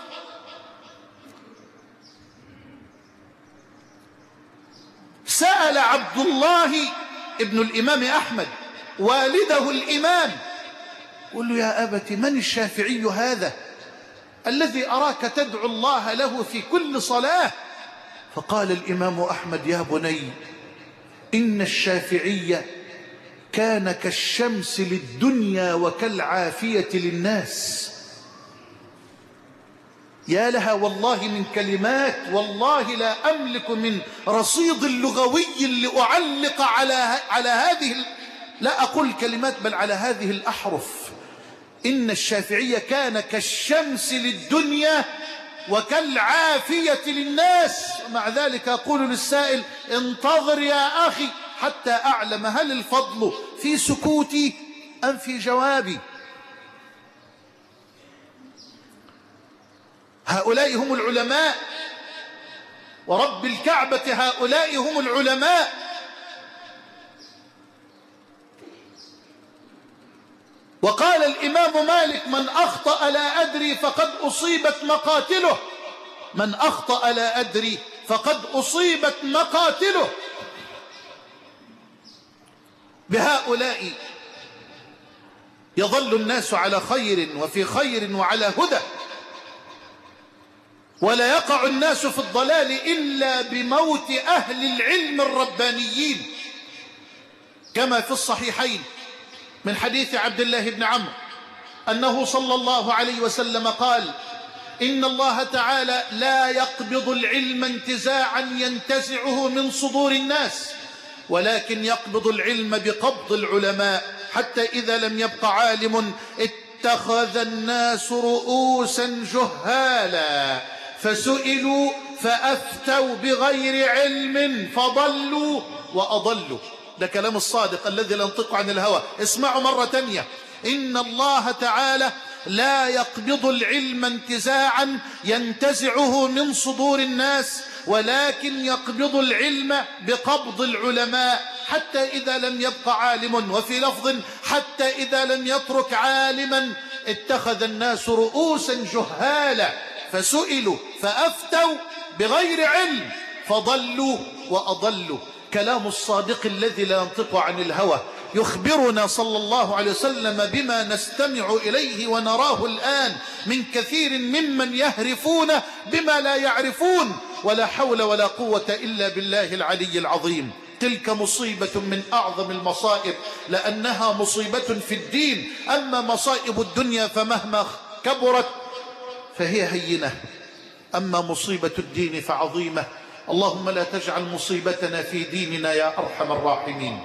سأل عبد الله ابن الإمام أحمد والده الإمام، قل له يا أبت من الشافعي هذا الذي أراك تدعو الله له في كل صلاة؟ فقال الإمام أحمد يا بني إن الشافعي كان كالشمس للدنيا وكالعافية للناس. يا لها والله من كلمات، والله لا أملك من رصيد لغوي لأعلق على هذه، لا أقول كلمات بل على هذه الأحرف. إن الشافعي كان كالشمس للدنيا وكالعافية للناس. مع ذلك أقول للسائل انتظر يا أخي حتى أعلم هل الفضل في سكوتي أم في جوابي. هؤلاء هم العلماء، ورب الكعبة هؤلاء هم العلماء. وقال الإمام مالك من أخطأ لا أدري فقد أصيبت مقاتله. من أخطأ لا أدري فقد أصيبت مقاتله. بهؤلاء يظل الناس على خير وفي خير وعلى هدى، ولا يقع الناس في الضلال إلا بموت أهل العلم الربانيين، كما في الصحيحين من حديث عبد الله بن عمرو أنه صلى الله عليه وسلم قال إن الله تعالى لا يقبض العلم انتزاعا ينتزعه من صدور الناس، ولكن يقبض العلم بقبض العلماء، حتى إذا لم يبق عالم اتخذ الناس رؤوسا جهالا فسئلوا فأفتوا بغير علم فضلوا وأضلوا. ده كلام الصادق الذي لا ينطق عن الهوى. اسمعوا مرة تانية. إن الله تعالى لا يقبض العلم انتزاعا ينتزعه من صدور الناس، ولكن يقبض العلم بقبض العلماء، حتى إذا لم يبق عالم، وفي لفظ حتى إذا لم يترك عالما اتخذ الناس رؤوسا جهالا فسئلوا فأفتوا بغير علم فضلوا وأضلوا. كلام الصادق الذي لا ينطق عن الهوى يخبرنا صلى الله عليه وسلم بما نستمع إليه ونراه الآن من كثير ممن يهرفون بما لا يعرفون، ولا حول ولا قوة إلا بالله العلي العظيم. تلك مصيبة من أعظم المصائب، لأنها مصيبة في الدين. أما مصائب الدنيا فمهما كبرت فهي هينة، أما مصيبة الدين فعظيمة. اللهم لا تجعل مصيبتنا في ديننا يا أرحم الراحمين.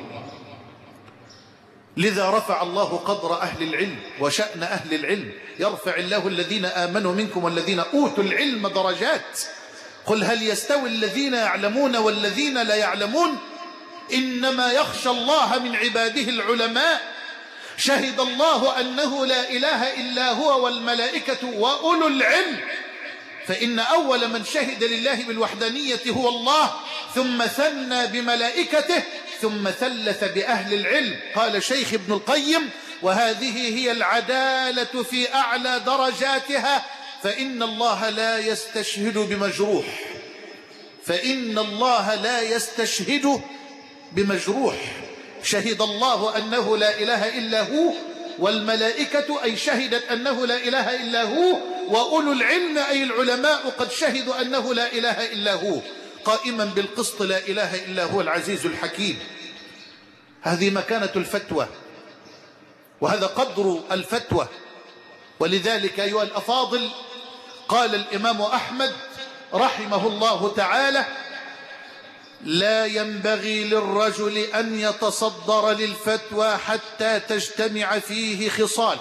لذا رفع الله قدر أهل العلم وشأن أهل العلم. يرفع الله الذين آمنوا منكم والذين أوتوا العلم درجات. قل هل يستوي الذين يعلمون والذين لا يعلمون؟ إنما يخشى الله من عباده العلماء. شهد الله أنه لا إله إلا هو والملائكة وأولو العلم. فإن أول من شهد لله بالوحدانية هو الله، ثم ثنى بملائكته، ثم ثلث بأهل العلم. قال شيخ ابن القيم وهذه هي العدالة في أعلى درجاتها. فإن الله لا يستشهد بمجروح، فإن الله لا يستشهد بمجروح. شهد الله أنه لا إله إلا هو، والملائكة أي شهدت أنه لا إله إلا هو، وأولو العلم أي العلماء قد شهدوا أنه لا إله إلا هو، قائما بالقسط لا إله إلا هو العزيز الحكيم. هذه مكانة الفتوى، وهذا قدر الفتوى. ولذلك أيها الأفاضل قال الإمام أحمد رحمه الله تعالى: لا ينبغي للرجل أن يتصدر للفتوى حتى تجتمع فيه خصال.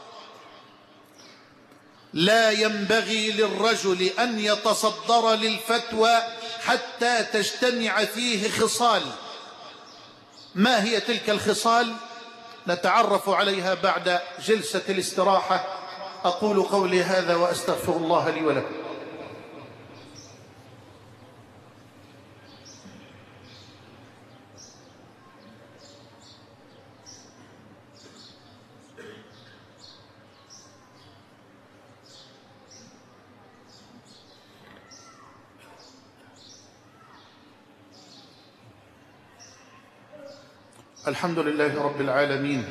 لا ينبغي للرجل أن يتصدر للفتوى حتى تجتمع فيه خصال. ما هي تلك الخصال؟ نتعرف عليها بعد جلسة الاستراحة. أقول قولي هذا وأستغفر الله لي ولكم. الحمد لله رب العالمين،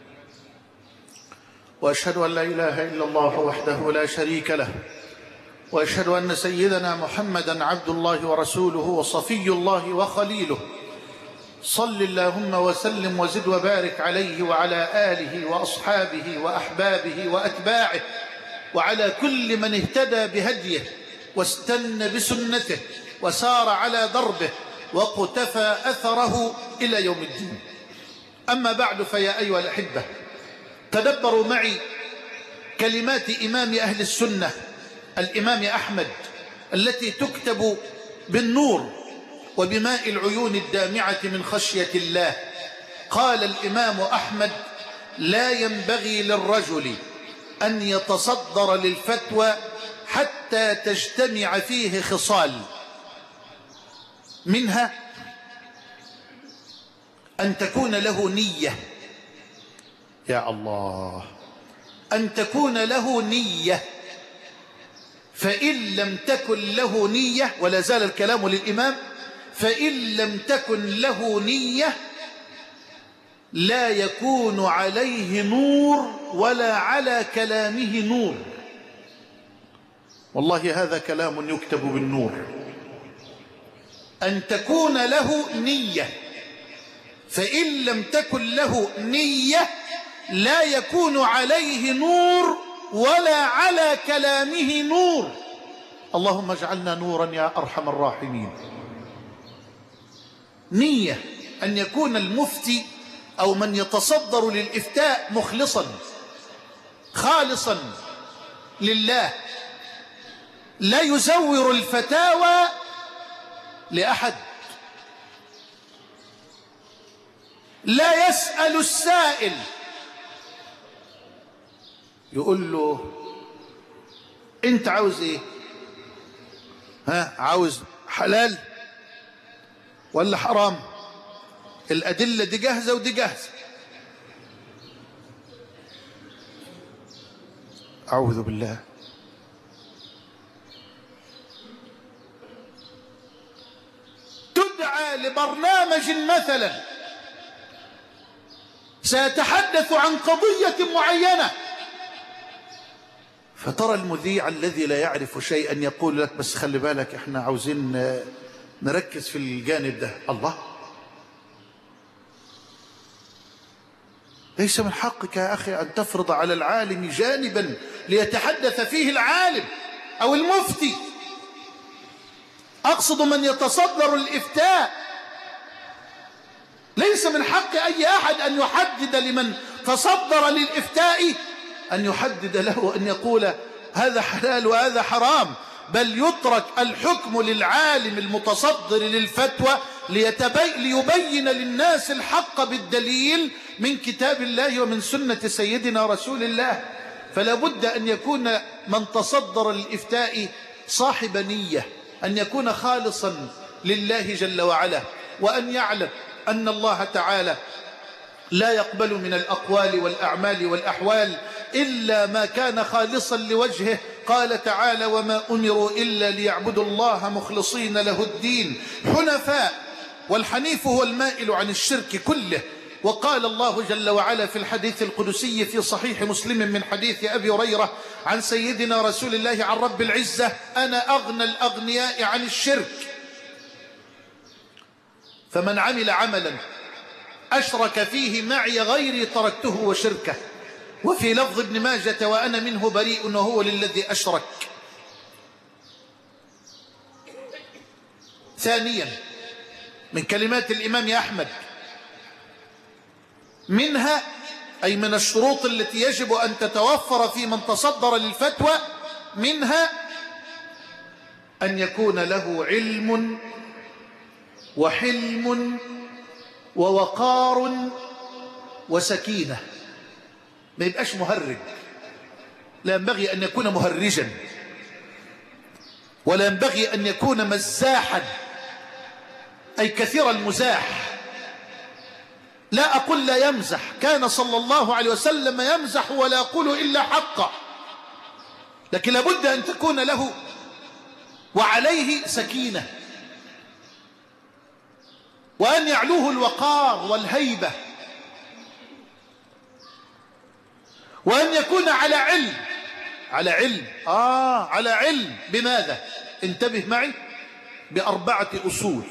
وأشهد أن لا إله إلا الله وحده لا شريك له، وأشهد أن سيدنا محمدا عبد الله ورسوله وصفي الله وخليله. صل اللهم وسلم وزد وبارك عليه وعلى آله وأصحابه وأحبابه وأتباعه وعلى كل من اهتدى بهديه واستنى بسنته وسار على دربه واقتفى أثره إلى يوم الدين. أما بعد، فيا أيها الأحبة، تدبروا معي كلمات إمام أهل السنة الإمام أحمد التي تكتب بالنور وبماء العيون الدامعة من خشية الله. قال الإمام أحمد: لا ينبغي للرجل أن يتصدر للفتوى حتى تجتمع فيه خصال، منها أن تكون له نية. يا الله، أن تكون له نية، فإن لم تكن له نية، ولا زال الكلام للإمام، فإن لم تكن له نية لا يكون عليه نور ولا على كلامه نور. والله هذا كلام يكتب بالنور. أن تكون له نية، فإن لم تكن له نية لا يكون عليه نور ولا على كلامه نور. اللهم اجعلنا نورا يا أرحم الراحمين. نية، أن يكون المفتي أو من يتصدر للإفتاء مخلصا خالصا لله، لا يزور الفتاوى لأحد، لا يسأل السائل يقول له أنت عاوز إيه؟ عاوز حلال ولا حرام؟ الأدلة دي جاهزة ودي جاهزة. أعوذ بالله. تدعى لبرنامج مثلا سيتحدث عن قضية معينة، فترى المذيع الذي لا يعرف شيئا يقول لك بس خلي بالك احنا عاوزين نركز في الجانب ده. الله، ليس من حقك يا أخي أن تفرض على العالم جانبا ليتحدث فيه العالم أو المفتي. أقصد من يتصدر الإفتاء، ليس من حق أي أحد أن يحدد لمن تصدر للإفتاء، أن يحدد له أن يقول هذا حلال وهذا حرام، بل يترك الحكم للعالم المتصدر للفتوى ليبين للناس الحق بالدليل من كتاب الله ومن سنة سيدنا رسول الله. فلا بد أن يكون من تصدر للإفتاء صاحب نية، أن يكون خالصا لله جل وعلا، وأن يعلم أن الله تعالى لا يقبل من الأقوال والأعمال والأحوال إلا ما كان خالصا لوجهه. قال تعالى: وما أمروا إلا ليعبدوا الله مخلصين له الدين حنفاء، والحنيف هو المائل عن الشرك كله. وقال الله جل وعلا في الحديث القدسي في صحيح مسلم من حديث أبي هريرة عن سيدنا رسول الله عن رب العزة: أنا أغنى الأغنياء عن الشرك، فمن عمل عملا أشرك فيه معي غيري تركته وشركه. وفي لفظ ابن ماجة وأنا منه بريء وهو للذي أشرك. ثانيا من كلمات الإمام أحمد، منها أي من الشروط التي يجب أن تتوفر في من تصدر للفتوى، منها أن يكون له علم وحلم ووقار وسكينة، ما يبقاش مهرج، لا ينبغي أن يكون مهرجا، ولا ينبغي أن يكون مزاحا أي كثير المزاح. لا أقول لا يمزح، كان صلى الله عليه وسلم يمزح ولا يقول إلا حقا، لكن لابد أن تكون له وعليه سكينة، وأن يعلوه الوقار والهيبة، وأن يكون على علم. على علم بماذا؟ انتبه معي، بأربعة أصول: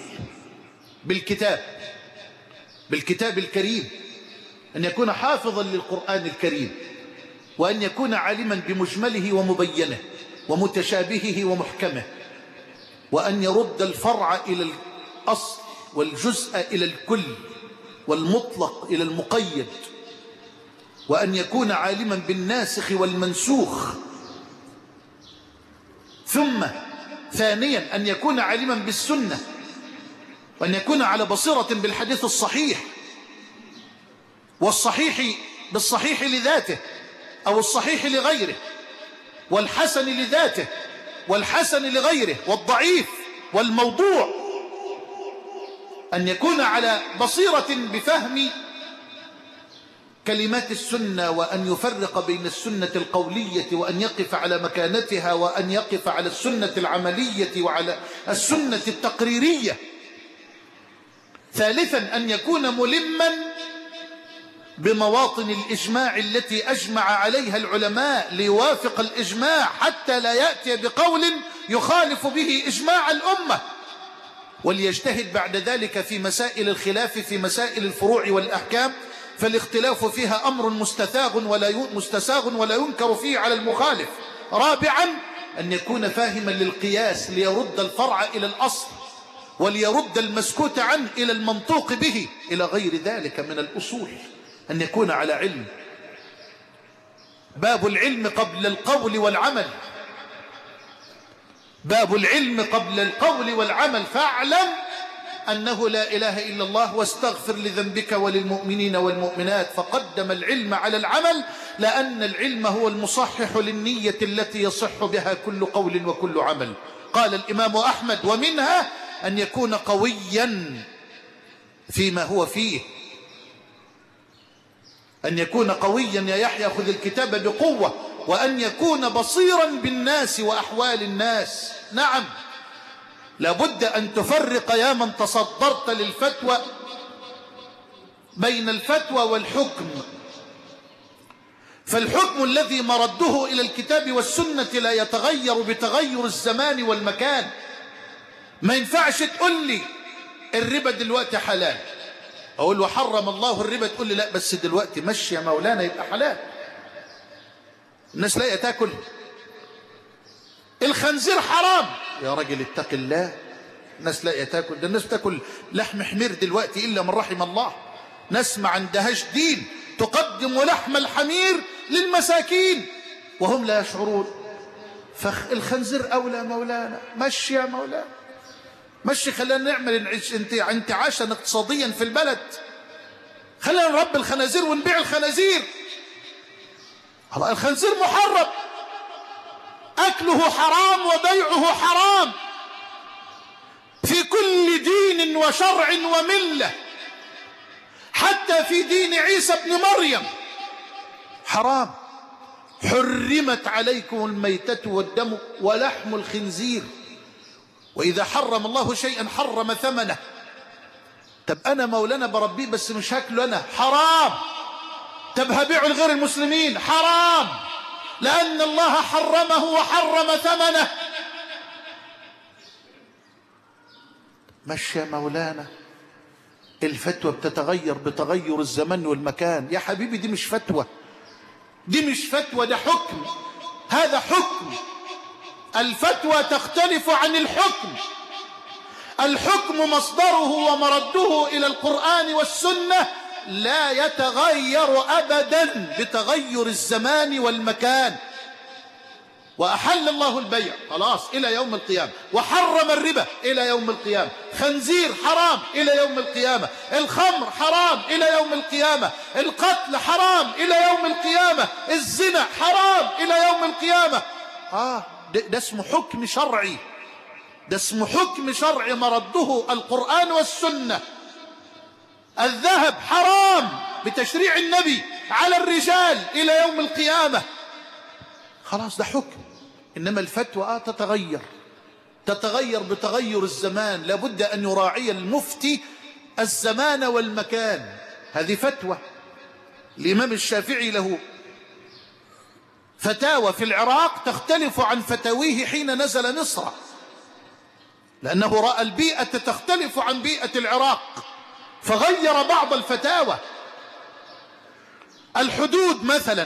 بالكتاب الكريم، أن يكون حافظا للقرآن الكريم، وأن يكون عالما بمجمله ومبينه ومتشابهه ومحكمه، وأن يرد الفرع إلى الأصل والجزء إلى الكل والمطلق إلى المقيد، وأن يكون عالما بالناسخ والمنسوخ. ثم ثانيا أن يكون عالما بالسنة، وأن يكون على بصيرة بالحديث الصحيح بالصحيح لذاته أو الصحيح لغيره، والحسن لذاته والحسن لغيره، والضعيف والموضوع. أن يكون على بصيرة بفهم كلمات السنة، وأن يفرق بين السنة القولية وأن يقف على مكانتها، وأن يقف على السنة العملية وعلى السنة التقريرية. ثالثا أن يكون ملما بمواطن الإجماع التي أجمع عليها العلماء ليوافق الإجماع، حتى لا يأتي بقول يخالف به إجماع الأمة، وليجتهد بعد ذلك في مسائل الخلاف في مسائل الفروع والأحكام، فالاختلاف فيها أمر مستساغ ولا ينكر فيه على المخالف. رابعا أن يكون فاهما للقياس ليرد الفرع إلى الأصل، وليرد المسكوت عنه إلى المنطوق به، إلى غير ذلك من الأصول. أن يكون على علم. باب العلم قبل القول والعمل، باب العلم قبل القول والعمل. فاعلم أنه لا إله إلا الله واستغفر لذنبك وللمؤمنين والمؤمنات. فقدم العلم على العمل، لأن العلم هو المصحح للنية التي يصح بها كل قول وكل عمل. قال الإمام أحمد: ومنها أن يكون قويا فيما هو فيه. أن يكون قويا يا يحيى خذ الكتاب بقوة، وأن يكون بصيرا بالناس وأحوال الناس. نعم، لابد أن تفرق يا من تصدرت للفتوى بين الفتوى والحكم. فالحكم الذي مرده إلى الكتاب والسنة لا يتغير بتغير الزمان والمكان. ما ينفعش تقول لي الربا دلوقتي حلال، أقول له حرم الله الربا، تقول لي لا بس دلوقتي مشي يا مولانا يبقى حلال. الناس لاقيه تاكل. الخنزير حرام، يا راجل اتق الله، الناس لاقيه تاكل. ده الناس بتاكل لحم حمير دلوقتي إلا من رحم الله. ناس ما عندهاش دين تقدم لحم الحمير للمساكين وهم لا يشعرون. فالخنزير أولى مولانا، مشي يا مولانا مشي، خلينا نعمل انتعاشا اقتصاديا في البلد، خلينا نربي الخنازير ونبيع الخنازير. الخنزير محرم، أكله حرام وبيعه حرام في كل دين وشرع وملة، حتى في دين عيسى ابن مريم حرام. حرمت عليكم الميتة والدم ولحم الخنزير، وإذا حرم الله شيئا حرم ثمنه. طب أنا مولانا بربيه بس مش هاكله أنا، حرام. طب هبيعه لغير المسلمين، حرام، لأن الله حرمه وحرم ثمنه. مشي يا مولانا الفتوى بتتغير بتغير الزمان والمكان. يا حبيبي دي مش فتوى، دي مش فتوى، ده حكم. هذا حكم. الفتوى تختلف عن الحكم. الحكم مصدره ومرده إلى القرآن والسنة، لا يتغير أبدا بتغير الزمان والمكان. وأحل الله البيع خلاص إلى يوم القيامة، وحرم الربا إلى يوم القيامة، خنزير حرام إلى يوم القيامة، الخمر حرام إلى يوم القيامة، القتل حرام إلى يوم القيامة، الزنا حرام إلى يوم القيامة. ده اسمه حكم شرعي، ده اسمه حكم شرعي مرده القرآن والسنة. الذهب حرام بتشريع النبي على الرجال إلى يوم القيامة، خلاص ده حكم. إنما الفتوى تتغير بتغير الزمان. لابد أن يراعي المفتي الزمان والمكان. هذه فتوى. الإمام الشافعي له فتاوى في العراق تختلف عن فتاويه حين نزل مصر، لأنه رأى البيئة تختلف عن بيئة العراق فغير بعض الفتاوى. الحدود مثلا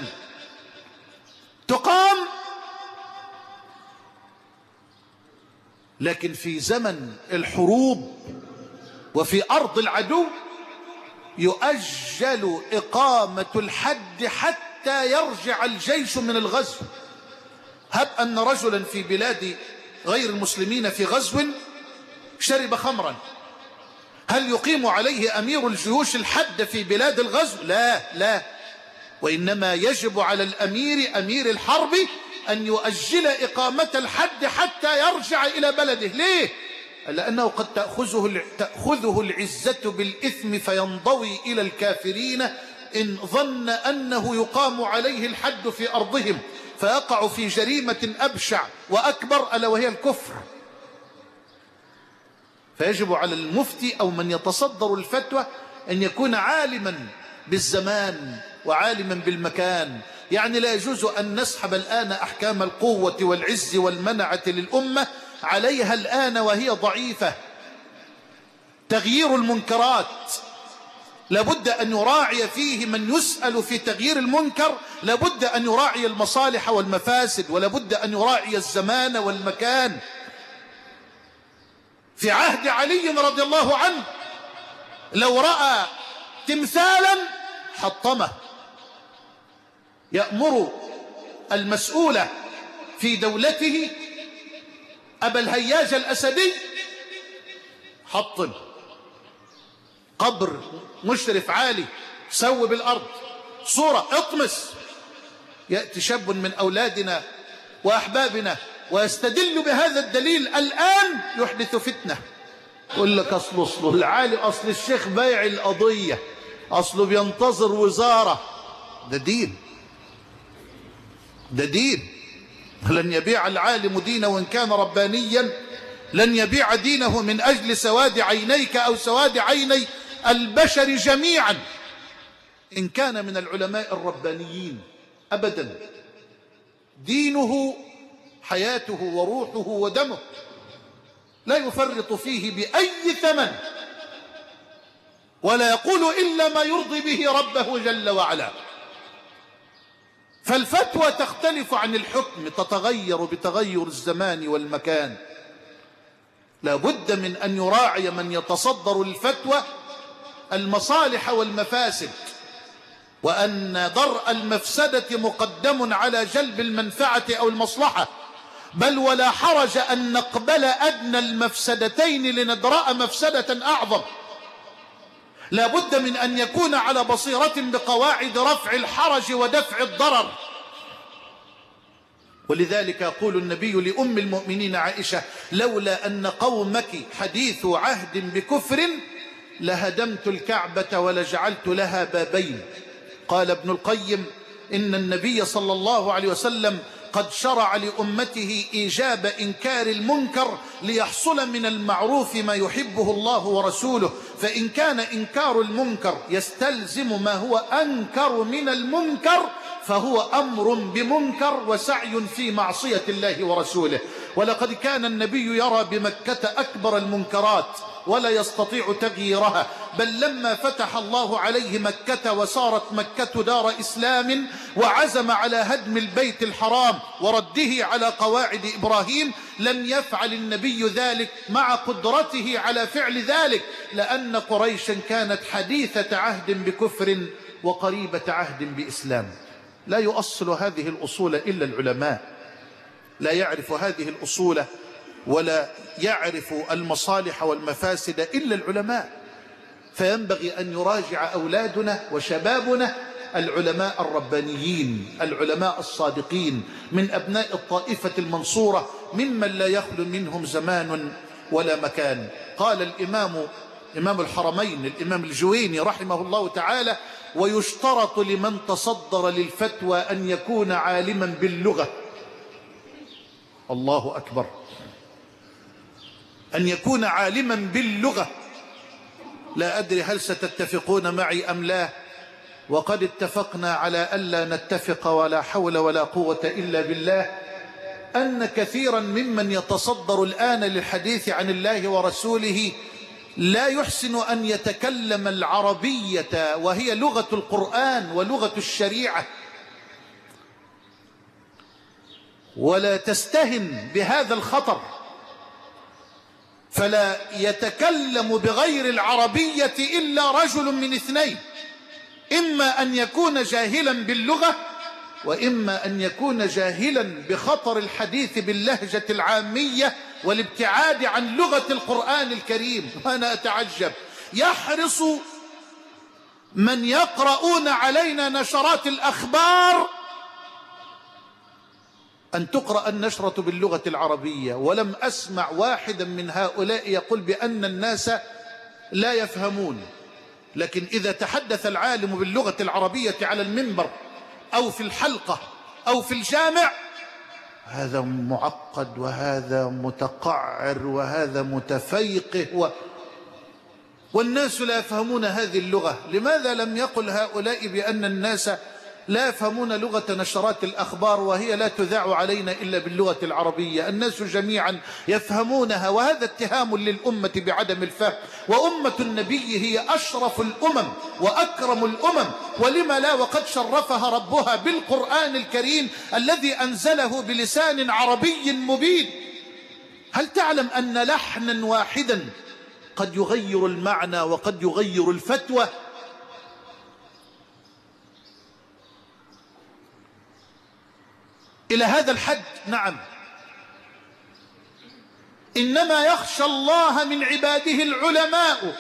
تقام، لكن في زمن الحروب وفي أرض العدو يؤجل إقامة الحد حتى يرجع الجيش من الغزو. هب أن رجلا في بلاد غير المسلمين في غزو شرب خمرا، هل يقيم عليه أمير الجيوش الحد في بلاد الغزو؟ لا، وإنما يجب على الأمير أمير الحرب أن يؤجل إقامة الحد حتى يرجع إلى بلده. ليه؟ لأنه قد تأخذه العزة بالإثم فينضوي إلى الكافرين إن ظن أنه يقام عليه الحد في أرضهم، فيقع في جريمة أبشع وأكبر ألا وهي الكفر. فيجب على المفتي أو من يتصدر الفتوى أن يكون عالما بالزمان وعالما بالمكان. يعني لا يجوز أن نسحب الآن أحكام القوة والعز والمنعة للأمة عليها الآن وهي ضعيفة. تغيير المنكرات لابد أن يراعي فيه من يسأل في تغيير المنكر، لابد أن يراعي المصالح والمفاسد، ولابد أن يراعي الزمان والمكان. في عهد علي رضي الله عنه لو رأى تمثالا حطمه، يأمر المسؤولة في دولته أبا الهياج الأسدي حطم قبر مشرف عالي، سوي بالأرض صورة اطمس. يأتي شاب من أولادنا وأحبابنا ويستدل بهذا الدليل الآن يحدث فتنة. يقول لك أصله العالي، أصل الشيخ بايع القضية، أصله بينتظر وزارة. ده دين، ده دين. لن يبيع العالم دينه وإن كان ربانيا، لن يبيع دينه من أجل سواد عينيك أو سواد عيني البشر جميعا إن كان من العلماء الربانيين. أبدا، دينه حياته وروحه ودمه، لا يفرط فيه بأي ثمن، ولا يقول إلا ما يرضي به ربه جل وعلا. فالفتوى تختلف عن الحكم، تتغير بتغير الزمان والمكان. لا بد من أن يراعي من يتصدر الفتوى المصالح والمفاسد، وأن درء المفسدة مقدم على جلب المنفعة أو المصلحة، بل ولا حرج أن نقبل أدنى المفسدتين لندرأ مفسدة أعظم. لا بد من أن يكون على بصيرة بقواعد رفع الحرج ودفع الضرر. ولذلك يقول النبي لأم المؤمنين عائشة: لولا أن قومك حديث عهد بكفر لهدمت الكعبة ولجعلت لها بابين. قال ابن القيم: إن النبي صلى الله عليه وسلم قد شرع لأمته إيجاب إنكار المنكر ليحصل من المعروف ما يحبه الله ورسوله، فإن كان إنكار المنكر يستلزم ما هو أنكر من المنكر فهو أمر بمنكر وسعي في معصية الله ورسوله. ولقد كان النبي يرى بمكة أكبر المنكرات ولا يستطيع تغييرها، بل لما فتح الله عليه مكة وصارت مكة دار إسلام وعزم على هدم البيت الحرام ورده على قواعد إبراهيم، لم يفعل النبي ذلك مع قدرته على فعل ذلك، لأن قريشا كانت حديثة عهد بكفر وقريبة عهد بإسلام. لا يؤصل هذه الأصول إلا العلماء، لا يعرف هذه الأصول ولا يعرف المصالح والمفاسد إلا العلماء. فينبغي أن يراجع أولادنا وشبابنا العلماء الربانيين، العلماء الصادقين من أبناء الطائفة المنصورة، ممن لا يخلو منهم زمان ولا مكان. قال إمام الحرمين الإمام الجويني رحمه الله تعالى: ويشترط لمن تصدر للفتوى أن يكون عالما باللغة. الله أكبر، أن يكون عالما باللغة. لا أدري هل ستتفقون معي أم لا، وقد اتفقنا على ألا نتفق، ولا حول ولا قوة إلا بالله، أن كثيرا ممن يتصدر الآن للحديث عن الله ورسوله لا يحسن أن يتكلم العربية وهي لغة القرآن ولغة الشريعة، ولا تستهن بهذا الخطر، فلا يتكلم بغير العربية إلا رجل من اثنين: إما أن يكون جاهلا باللغة، وإما أن يكون جاهلا بخطر الحديث باللهجة العامية والابتعاد عن لغة القرآن الكريم. وأنا أتعجب، يحرص من يقرؤون علينا نشرات الأخبار أن تقرأ النشرة باللغة العربية، ولم أسمع واحدا من هؤلاء يقول بأن الناس لا يفهمون. لكن إذا تحدث العالم باللغة العربية على المنبر أو في الحلقة أو في الجامع، هذا معقد وهذا متقعر وهذا متفيقه والناس لا يفهمون هذه اللغة. لماذا لم يقل هؤلاء بأن الناس لا يفهمون لغة نشرات الأخبار وهي لا تذاع علينا إلا باللغة العربية؟ الناس جميعا يفهمونها، وهذا اتهام للأمة بعدم الفهم. وأمة النبي هي أشرف الأمم وأكرم الأمم، ولما لا، وقد شرفها ربها بالقرآن الكريم الذي أنزله بلسان عربي مبين. هل تعلم أن لحنا واحدا قد يغير المعنى وقد يغير الفتوى؟ إلى هذا الحد. نعم، إنما يخشى الله من عباده العلماء.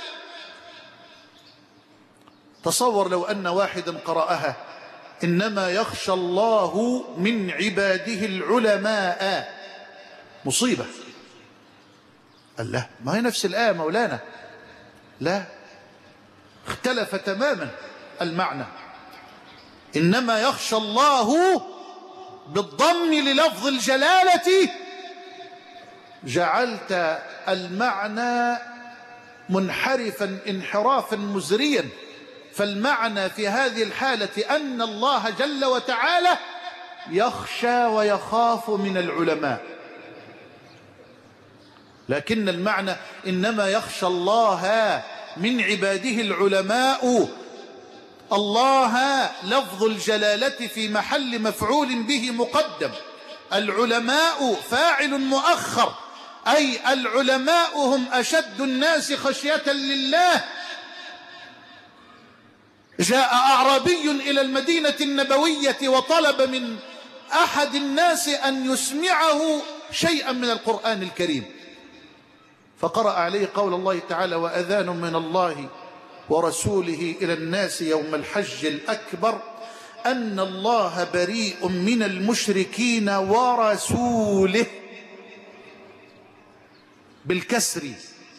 تصور لو أن واحدا قرأها: إنما يخشى الله من عباده العلماء، مصيبة. الله، ما هي نفس الآية مولانا؟ لا، اختلف تماما المعنى. إنما يخشى الله بالضم للفظ الجلالة جعلت المعنى منحرفا انحرافا مزريا. فالمعنى في هذه الحالة أن الله جل وتعالى يخشى ويخاف من العلماء، لكن المعنى إنما يخشى الله من عباده العلماء. الله لفظ الجلالة في محل مفعول به مقدم، العلماء فاعل مؤخر، أي العلماء هم أشد الناس خشية لله. جاء أعرابي إلى المدينة النبوية وطلب من أحد الناس أن يسمعه شيئا من القرآن الكريم، فقرأ عليه قول الله تعالى: وأذان من الله ورسوله إلى الناس يوم الحج الأكبر أن الله بريء من المشركين ورسوله، بالكسر.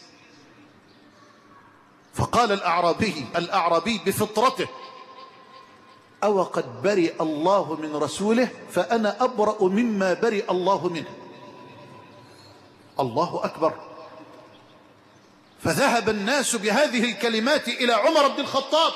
فقال الأعرابي بفطرته: أو قد برئ الله من رسوله فأنا أبرأ مما برئ الله منه. الله أكبر. فذهب الناس بهذه الكلمات إلى عمر بن الخطاب،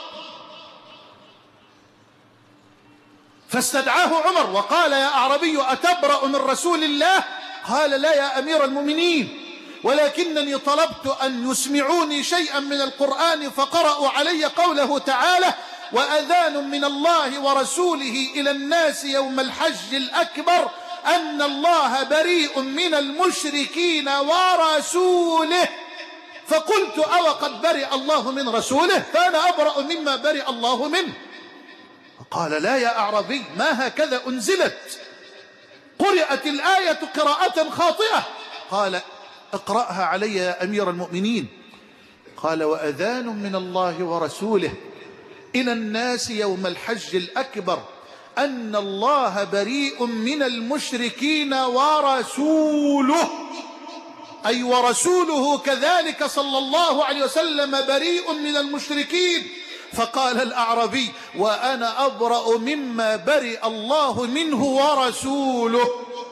فاستدعاه عمر وقال: يا أعربي أتبرأ من رسول الله؟ قال: لا يا أمير المؤمنين. ولكنني طلبت أن يسمعوني شيئا من القرآن فقرأوا علي قوله تعالى: وأذان من الله ورسوله إلى الناس يوم الحج الأكبر أن الله بريء من المشركين ورسوله. فقلت: أو قد برئ الله من رسوله فأنا أبرأ مما برئ الله منه. قال: لا يا أعرابي، ما هكذا أنزلت، قرأت الآية قراءة خاطئة. قال: اقرأها علي يا أمير المؤمنين. قال: وأذان من الله ورسوله إلى الناس يوم الحج الأكبر أن الله بريء من المشركين ورسوله، أي ورسوله كذلك صلى الله عليه وسلم بريء من المشركين. فقال الأعرابي: وأنا أبرأ مما برئ الله منه ورسوله.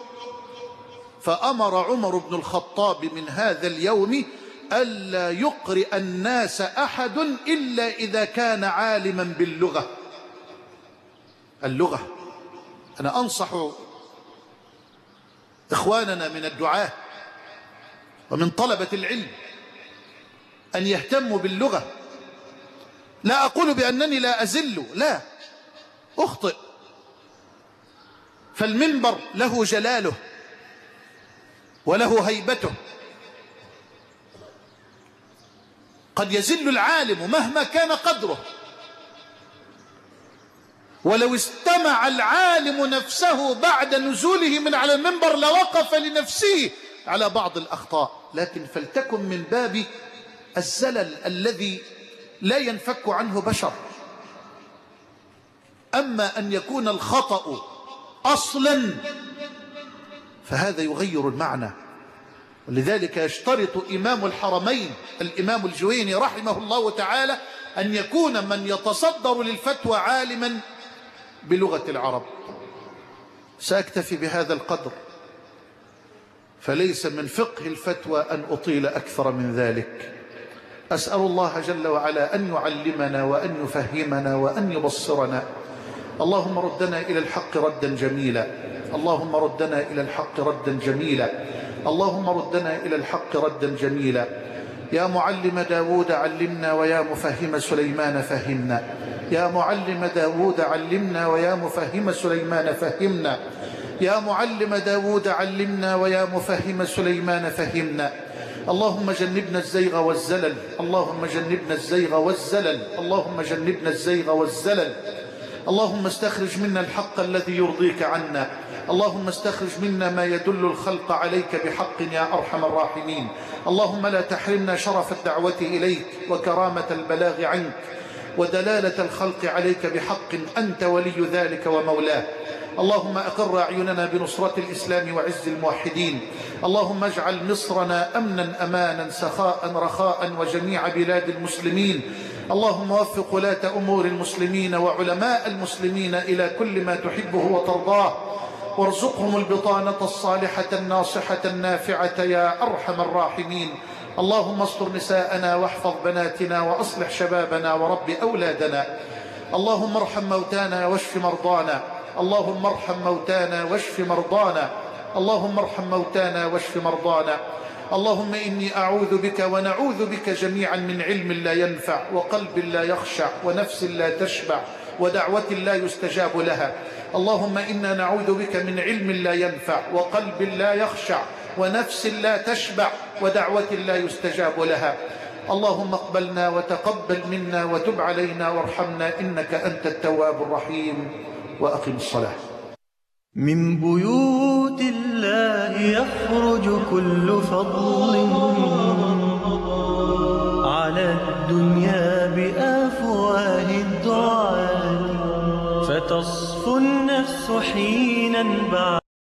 فأمر عمر بن الخطاب من هذا اليوم ألا يقرئ الناس أحد إلا إذا كان عالما باللغة. اللغة، أنا أنصح إخواننا من الدعاة ومن طلبة العلم أن يهتموا باللغة. لا أقول بأنني لا أزل، لا، أخطئ، فالمنبر له جلاله وله هيبته. قد يزل العالم مهما كان قدره، ولو استمع العالم نفسه بعد نزوله من على المنبر لوقف لنفسه على بعض الأخطاء، لكن فلتكن من باب الزلل الذي لا ينفك عنه بشر. أما أن يكون الخطأ أصلا فهذا يغير المعنى. ولذلك يشترط إمام الحرمين الإمام الجويني رحمه الله تعالى أن يكون من يتصدر للفتوى عالما بلغة العرب. سأكتفي بهذا القدر، فليس من فقه الفتوى أن أطيل أكثر من ذلك. أسأل الله جل وعلا أن يعلمنا وأن يفهمنا وأن يبصرنا. اللهم ردنا إلى الحق ردا جميلا، اللهم ردنا إلى الحق ردا جميلا، اللهم ردنا إلى الحق ردا جميلا. يا معلم داود علمنا، ويا مفهم سليمان فهمنا. يا معلم داود علمنا، ويا مفهم سليمان فهمنا. يا معلم داود علمنا، ويا مفهم سليمان فهمنا. اللهم جنبنا الزيغ والزلل، اللهم جنبنا الزيغ والزلل، اللهم جنبنا الزيغ والزلل. اللهم استخرج منا الحق الذي يرضيك عنا، اللهم استخرج منا ما يدل الخلق عليك بحق يا أرحم الراحمين. اللهم لا تحرمنا شرف الدعوة إليك وكرامة البلاغ عنك ودلالة الخلق عليك بحق، أنت ولي ذلك ومولاه. اللهم أقر أعيننا بنصرة الإسلام وعز الموحدين. اللهم اجعل مصرنا أمنا أمانا سخاء رخاء وجميع بلاد المسلمين. اللهم وفق ولاة أمور المسلمين وعلماء المسلمين إلى كل ما تحبه وترضاه، وارزقهم البطانة الصالحة الناصحة النافعة يا أرحم الراحمين. اللهم استر نساءنا واحفظ بناتنا وأصلح شبابنا ورب أولادنا. اللهم ارحم موتانا واشف مرضانا، اللهم ارحم موتانا واشف مرضانا، اللهم ارحم موتانا واشف مرضانا. اللهم إني أعوذ بك ونعوذ بك جميعا من علم لا ينفع وقلب لا يخشع ونفس لا تشبع ودعوة لا يستجاب لها. اللهم إنا نعوذ بك من علم لا ينفع وقلب لا يخشع ونفس لا تشبع ودعوة لا يستجاب لها. اللهم اقبلنا وتقبل منا وتب علينا وارحمنا إنك أنت التواب الرحيم. وأقم الصلاة. من بيوت الله يخرج كل فضل على الدنيا بأفواه الدعاء، فتصفو النفس حينا بعد